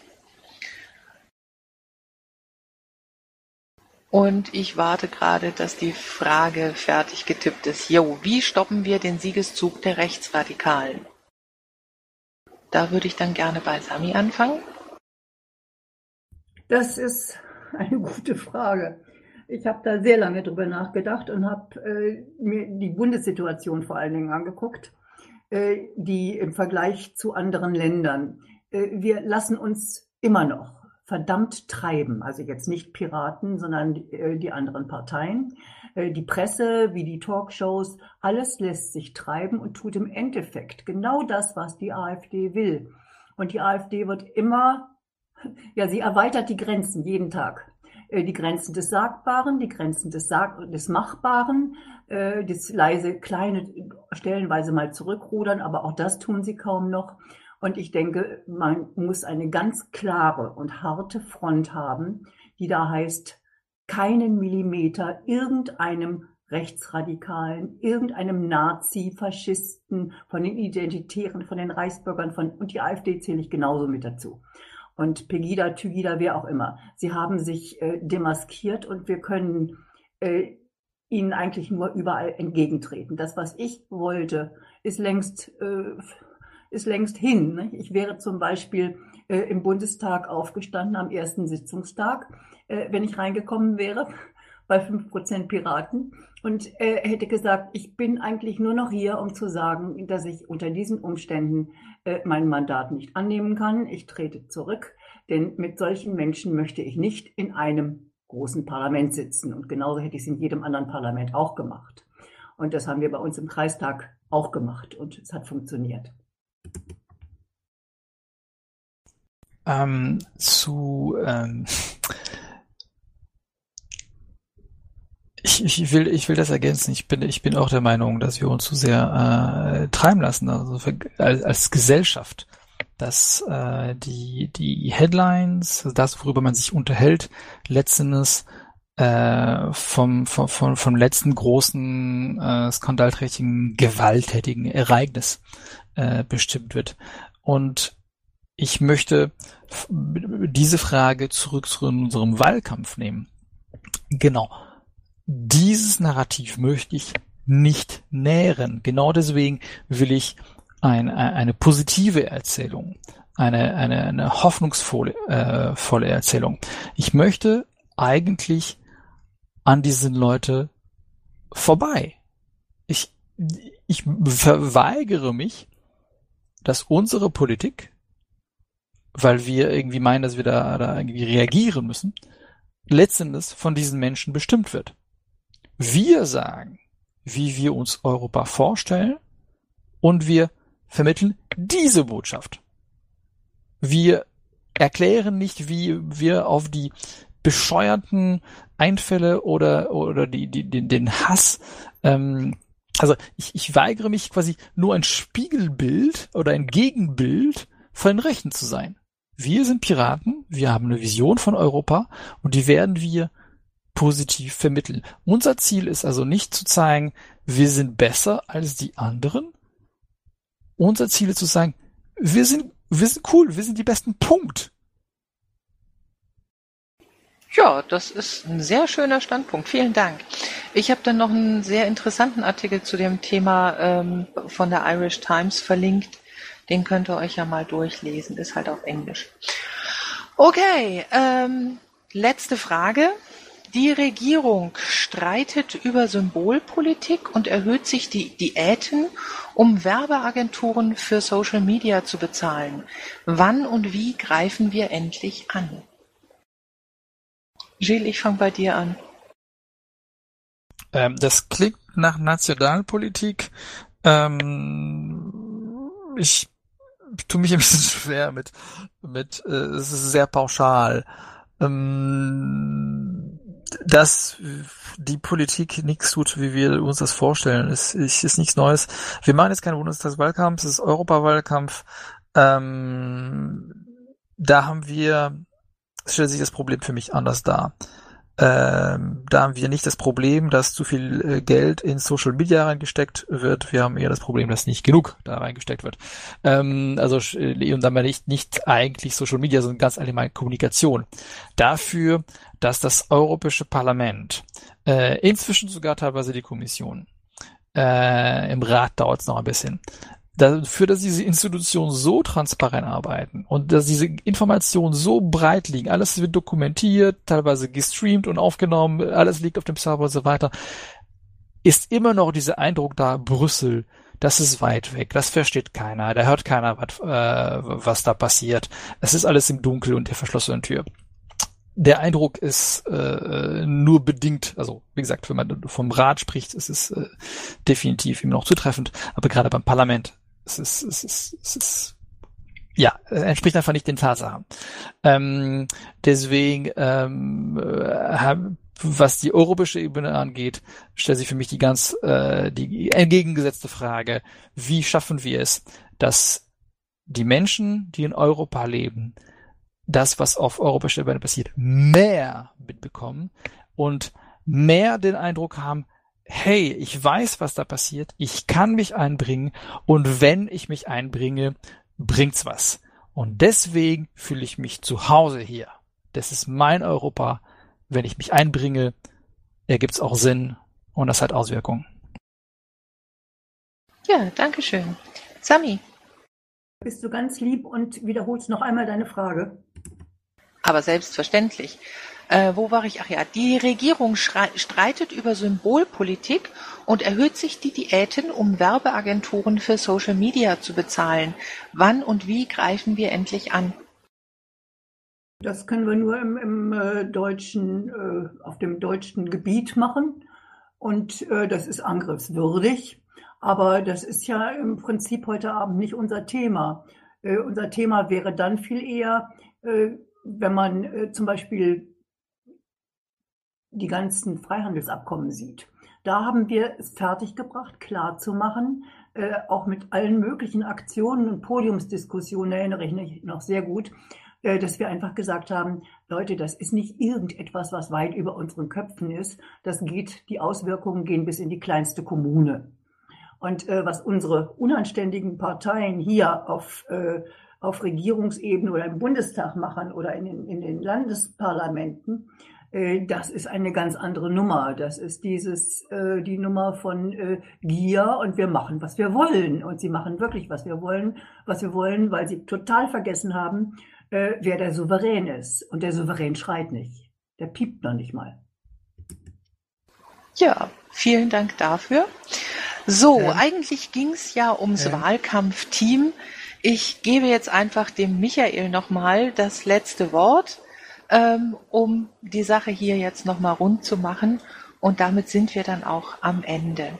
Und ich warte gerade, dass die Frage fertig getippt ist. Jo, wie stoppen wir den Siegeszug der Rechtsradikalen? Da würde ich dann gerne bei Sami anfangen. Das ist eine gute Frage. Ich habe da sehr lange drüber nachgedacht und habe äh, mir die Bundessituation vor allen Dingen angeguckt, äh, die im Vergleich zu anderen Ländern. Äh, wir lassen uns immer noch verdammt treiben, also jetzt nicht Piraten, sondern die, äh, die anderen Parteien. Äh, die Presse, wie die Talkshows, alles lässt sich treiben und tut im Endeffekt genau das, was die AfD will. Und die AfD wird immer ja, sie erweitert die Grenzen jeden Tag. Die Grenzen des Sagbaren, die Grenzen des, Sag des Machbaren, äh, das leise, kleine, stellenweise mal zurückrudern, aber auch das tun sie kaum noch. Und ich denke, man muss eine ganz klare und harte Front haben, die da heißt, keinen Millimeter irgendeinem Rechtsradikalen, irgendeinem Nazi, Faschisten, von den Identitären, von den Reichsbürgern, von, und die AfD zähle ich genauso mit dazu. Und Pegida, Tygida, wer auch immer. Sie haben sich äh, demaskiert und wir können äh, ihnen eigentlich nur überall entgegentreten. Das, was ich wollte, ist längst, äh, ist längst hin. Ne? Ich wäre zum Beispiel äh, im Bundestag aufgestanden am ersten Sitzungstag, äh, wenn ich reingekommen wäre, bei fünf Prozent Piraten, und äh, hätte gesagt, ich bin eigentlich nur noch hier, um zu sagen, dass ich unter diesen Umständen äh, mein Mandat nicht annehmen kann. Ich trete zurück, denn mit solchen Menschen möchte ich nicht in einem großen Parlament sitzen. Und genauso hätte ich es in jedem anderen Parlament auch gemacht. Und das haben wir bei uns im Kreistag auch gemacht und es hat funktioniert. Ähm, zu ähm Ich, ich will, ich will das ergänzen. Ich bin, ich bin auch der Meinung, dass wir uns zu sehr äh, treiben lassen, also für, als, als Gesellschaft, dass äh, die die Headlines, das, worüber man sich unterhält, letztendlich äh, vom, vom vom vom letzten großen äh, skandalträchtigen, gewalttätigen Ereignis äh, bestimmt wird. Und ich möchte diese Frage zurück zu unserem Wahlkampf nehmen. Genau. Dieses Narrativ möchte ich nicht nähren. Genau deswegen will ich ein, eine positive Erzählung, eine, eine, eine hoffnungsvolle äh, volle Erzählung. Ich möchte eigentlich an diesen Leute vorbei. Ich, ich verweigere mich, dass unsere Politik, weil wir irgendwie meinen, dass wir da, da irgendwie reagieren müssen, letztendlich von diesen Menschen bestimmt wird. Wir sagen, wie wir uns Europa vorstellen, und wir vermitteln diese Botschaft. Wir erklären nicht, wie wir auf die bescheuerten Einfälle oder oder die, die den, den Hass. Ähm, also ich, ich weigere mich quasi nur ein Spiegelbild oder ein Gegenbild von den Rechten zu sein. Wir sind Piraten, wir haben eine Vision von Europa und die werden wir positiv vermitteln. Unser Ziel ist also nicht zu zeigen, wir sind besser als die anderen. Unser Ziel ist zu sagen, wir sind, wir sind cool, wir sind die Besten, Punkt. Ja, das ist ein sehr schöner Standpunkt. Vielen Dank. Ich habe dann noch einen sehr interessanten Artikel zu dem Thema ähm, von der Irish Times verlinkt. Den könnt ihr euch ja mal durchlesen. Ist halt auf Englisch. Okay, ähm, letzte Frage. Die Regierung streitet über Symbolpolitik und erhöht sich die Diäten, um Werbeagenturen für Social Media zu bezahlen. Wann und wie greifen wir endlich an? Gilles, ich fange bei dir an. Ähm, das klingt nach Nationalpolitik. Ähm, ich tue mich ein bisschen schwer mit, mit äh, es ist sehr pauschal. Ähm, dass die Politik nichts tut, wie wir uns das vorstellen, ist, ist, ist nichts Neues. Wir machen jetzt keinen Bundestagswahlkampf, es ist Europawahlkampf. Ähm, da haben wir, es stellt sich das Problem für mich anders dar. Ähm, da haben wir nicht das Problem, dass zu viel äh, Geld in Social Media reingesteckt wird. Wir haben eher das Problem, dass nicht genug da reingesteckt wird. Ähm, also äh, und dann nicht nicht eigentlich Social Media, sondern ganz allgemein Kommunikation. Dafür, dass das Europäische Parlament, äh, inzwischen sogar teilweise die Kommission, äh, im Rat dauert es noch ein bisschen, dafür, dass diese Institutionen so transparent arbeiten und dass diese Informationen so breit liegen, alles wird dokumentiert, teilweise gestreamt und aufgenommen, alles liegt auf dem Server und so weiter, ist immer noch dieser Eindruck da, Brüssel, das ist weit weg, das versteht keiner, da hört keiner, was, äh, was da passiert. Es ist alles im Dunkeln und der verschlossenen Tür. Der Eindruck ist äh, nur bedingt, also wie gesagt, wenn man vom Rat spricht, ist es äh, definitiv immer noch zutreffend, aber gerade beim Parlament Es ist, es ist, es ist Ja, entspricht einfach nicht den Tatsachen. Ähm, deswegen, ähm, äh, was die europäische Ebene angeht, stellt sich für mich die ganz äh, die entgegengesetzte Frage: Wie schaffen wir es, dass die Menschen, die in Europa leben, das, was auf europäischer Ebene passiert, mehr mitbekommen und mehr den Eindruck haben, hey, ich weiß, was da passiert, ich kann mich einbringen und wenn ich mich einbringe, bringt's was. Und deswegen fühle ich mich zu Hause hier. Das ist mein Europa. Wenn ich mich einbringe, ergibt's auch Sinn und das hat Auswirkungen. Ja, danke schön. Sami. Bist du ganz lieb und wiederholst noch einmal deine Frage? Aber selbstverständlich. Äh, wo war ich? Ach ja, die Regierung streitet über Symbolpolitik und erhöht sich die Diäten, um Werbeagenturen für Social Media zu bezahlen. Wann und wie greifen wir endlich an? Das können wir nur im, im äh, deutschen, äh, auf dem deutschen Gebiet machen und äh, das ist angriffswürdig. Aber das ist ja im Prinzip heute Abend nicht unser Thema. Äh, unser Thema wäre dann viel eher, äh, wenn man äh, zum Beispiel die ganzen Freihandelsabkommen sieht. Da haben wir es fertiggebracht, klarzumachen, äh, auch mit allen möglichen Aktionen und Podiumsdiskussionen, erinnere ich mich noch sehr gut, äh, dass wir einfach gesagt haben, Leute, das ist nicht irgendetwas, was weit über unseren Köpfen ist. Das geht, die Auswirkungen gehen bis in die kleinste Kommune. Und äh, was unsere unanständigen Parteien hier auf, äh, auf Regierungsebene oder im Bundestag machen oder in den, in den Landesparlamenten, das ist eine ganz andere Nummer. Das ist dieses äh, die Nummer von äh, Gier und wir machen, was wir wollen. Und sie machen wirklich, was wir wollen, was wir wollen, weil sie total vergessen haben, äh, wer der Souverän ist. Und der Souverän schreit nicht. Der piept noch nicht mal. Ja, vielen Dank dafür. So, Ähm, eigentlich ging es ja ums ähm, Wahlkampfteam. Ich gebe jetzt einfach dem Michael nochmal das letzte Wort, ähm, um die Sache hier jetzt nochmal rund zu machen. Und damit sind wir dann auch am Ende.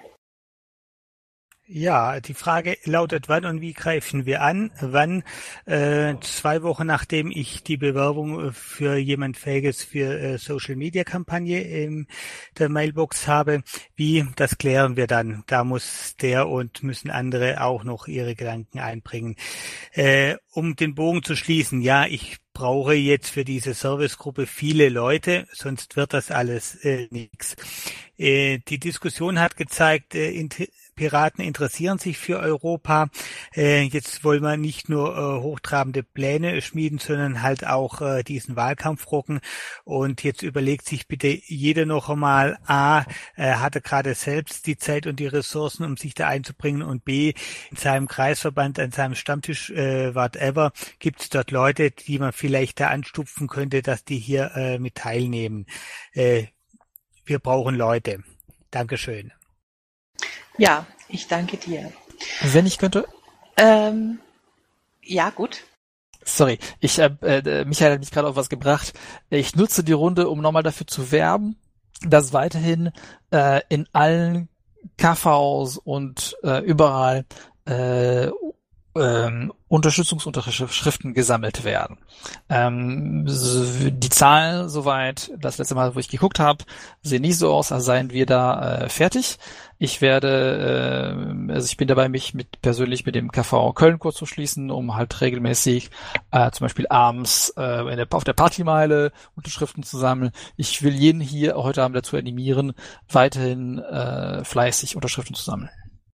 Ja, die Frage lautet, wann und wie greifen wir an? Wann, äh, zwei Wochen nachdem ich die Bewerbung für jemand Fähiges für äh, Social-Media-Kampagne in der Mailbox habe. Wie, das klären wir dann. Da muss der und müssen andere auch noch ihre Gedanken einbringen. Äh, um den Bogen zu schließen, ja, ich brauche jetzt für diese Servicegruppe viele Leute, sonst wird das alles äh, nichts. Äh, die Diskussion hat gezeigt, äh, int- Piraten interessieren sich für Europa. Äh, jetzt wollen wir nicht nur äh, hochtrabende Pläne schmieden, sondern halt auch äh, diesen Wahlkampf rocken. Und jetzt überlegt sich bitte jeder noch einmal, A, äh, hat er gerade selbst die Zeit und die Ressourcen, um sich da einzubringen, und B, in seinem Kreisverband, an seinem Stammtisch, äh, whatever, gibt es dort Leute, die man vielleicht da anstupfen könnte, dass die hier äh, mit teilnehmen. Äh, wir brauchen Leute. Dankeschön. Ja, ich danke dir. Wenn ich könnte. Ähm, ja, gut. Sorry, ich äh, äh, Michael hat mich gerade auf was gebracht. Ich nutze die Runde, um nochmal dafür zu werben, dass weiterhin äh, in allen K Vs und äh, überall äh, ähm, Unterstützungsunterschriften gesammelt werden. Ähm, die Zahlen soweit, das letzte Mal, wo ich geguckt habe, sehen nicht so aus, als seien wir da äh, fertig. Ich werde, äh, also ich bin dabei, mich mit persönlich mit dem K V Köln kurz zu schließen, um halt regelmäßig äh, zum Beispiel abends äh, in der, auf der Partymeile Unterschriften zu sammeln. Ich will jeden hier heute Abend dazu animieren, weiterhin äh, fleißig Unterschriften zu sammeln.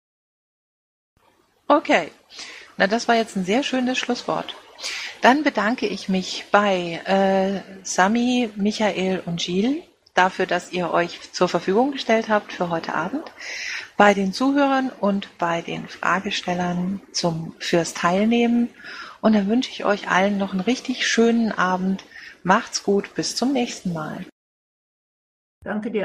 Okay. Na, das war jetzt ein sehr schönes Schlusswort. Dann bedanke ich mich bei äh, Sami, Michael und Gilles dafür, dass ihr euch zur Verfügung gestellt habt für heute Abend, bei den Zuhörern und bei den Fragestellern zum fürs Teilnehmen. Und dann wünsche ich euch allen noch einen richtig schönen Abend. Macht's gut, bis zum nächsten Mal. Danke dir.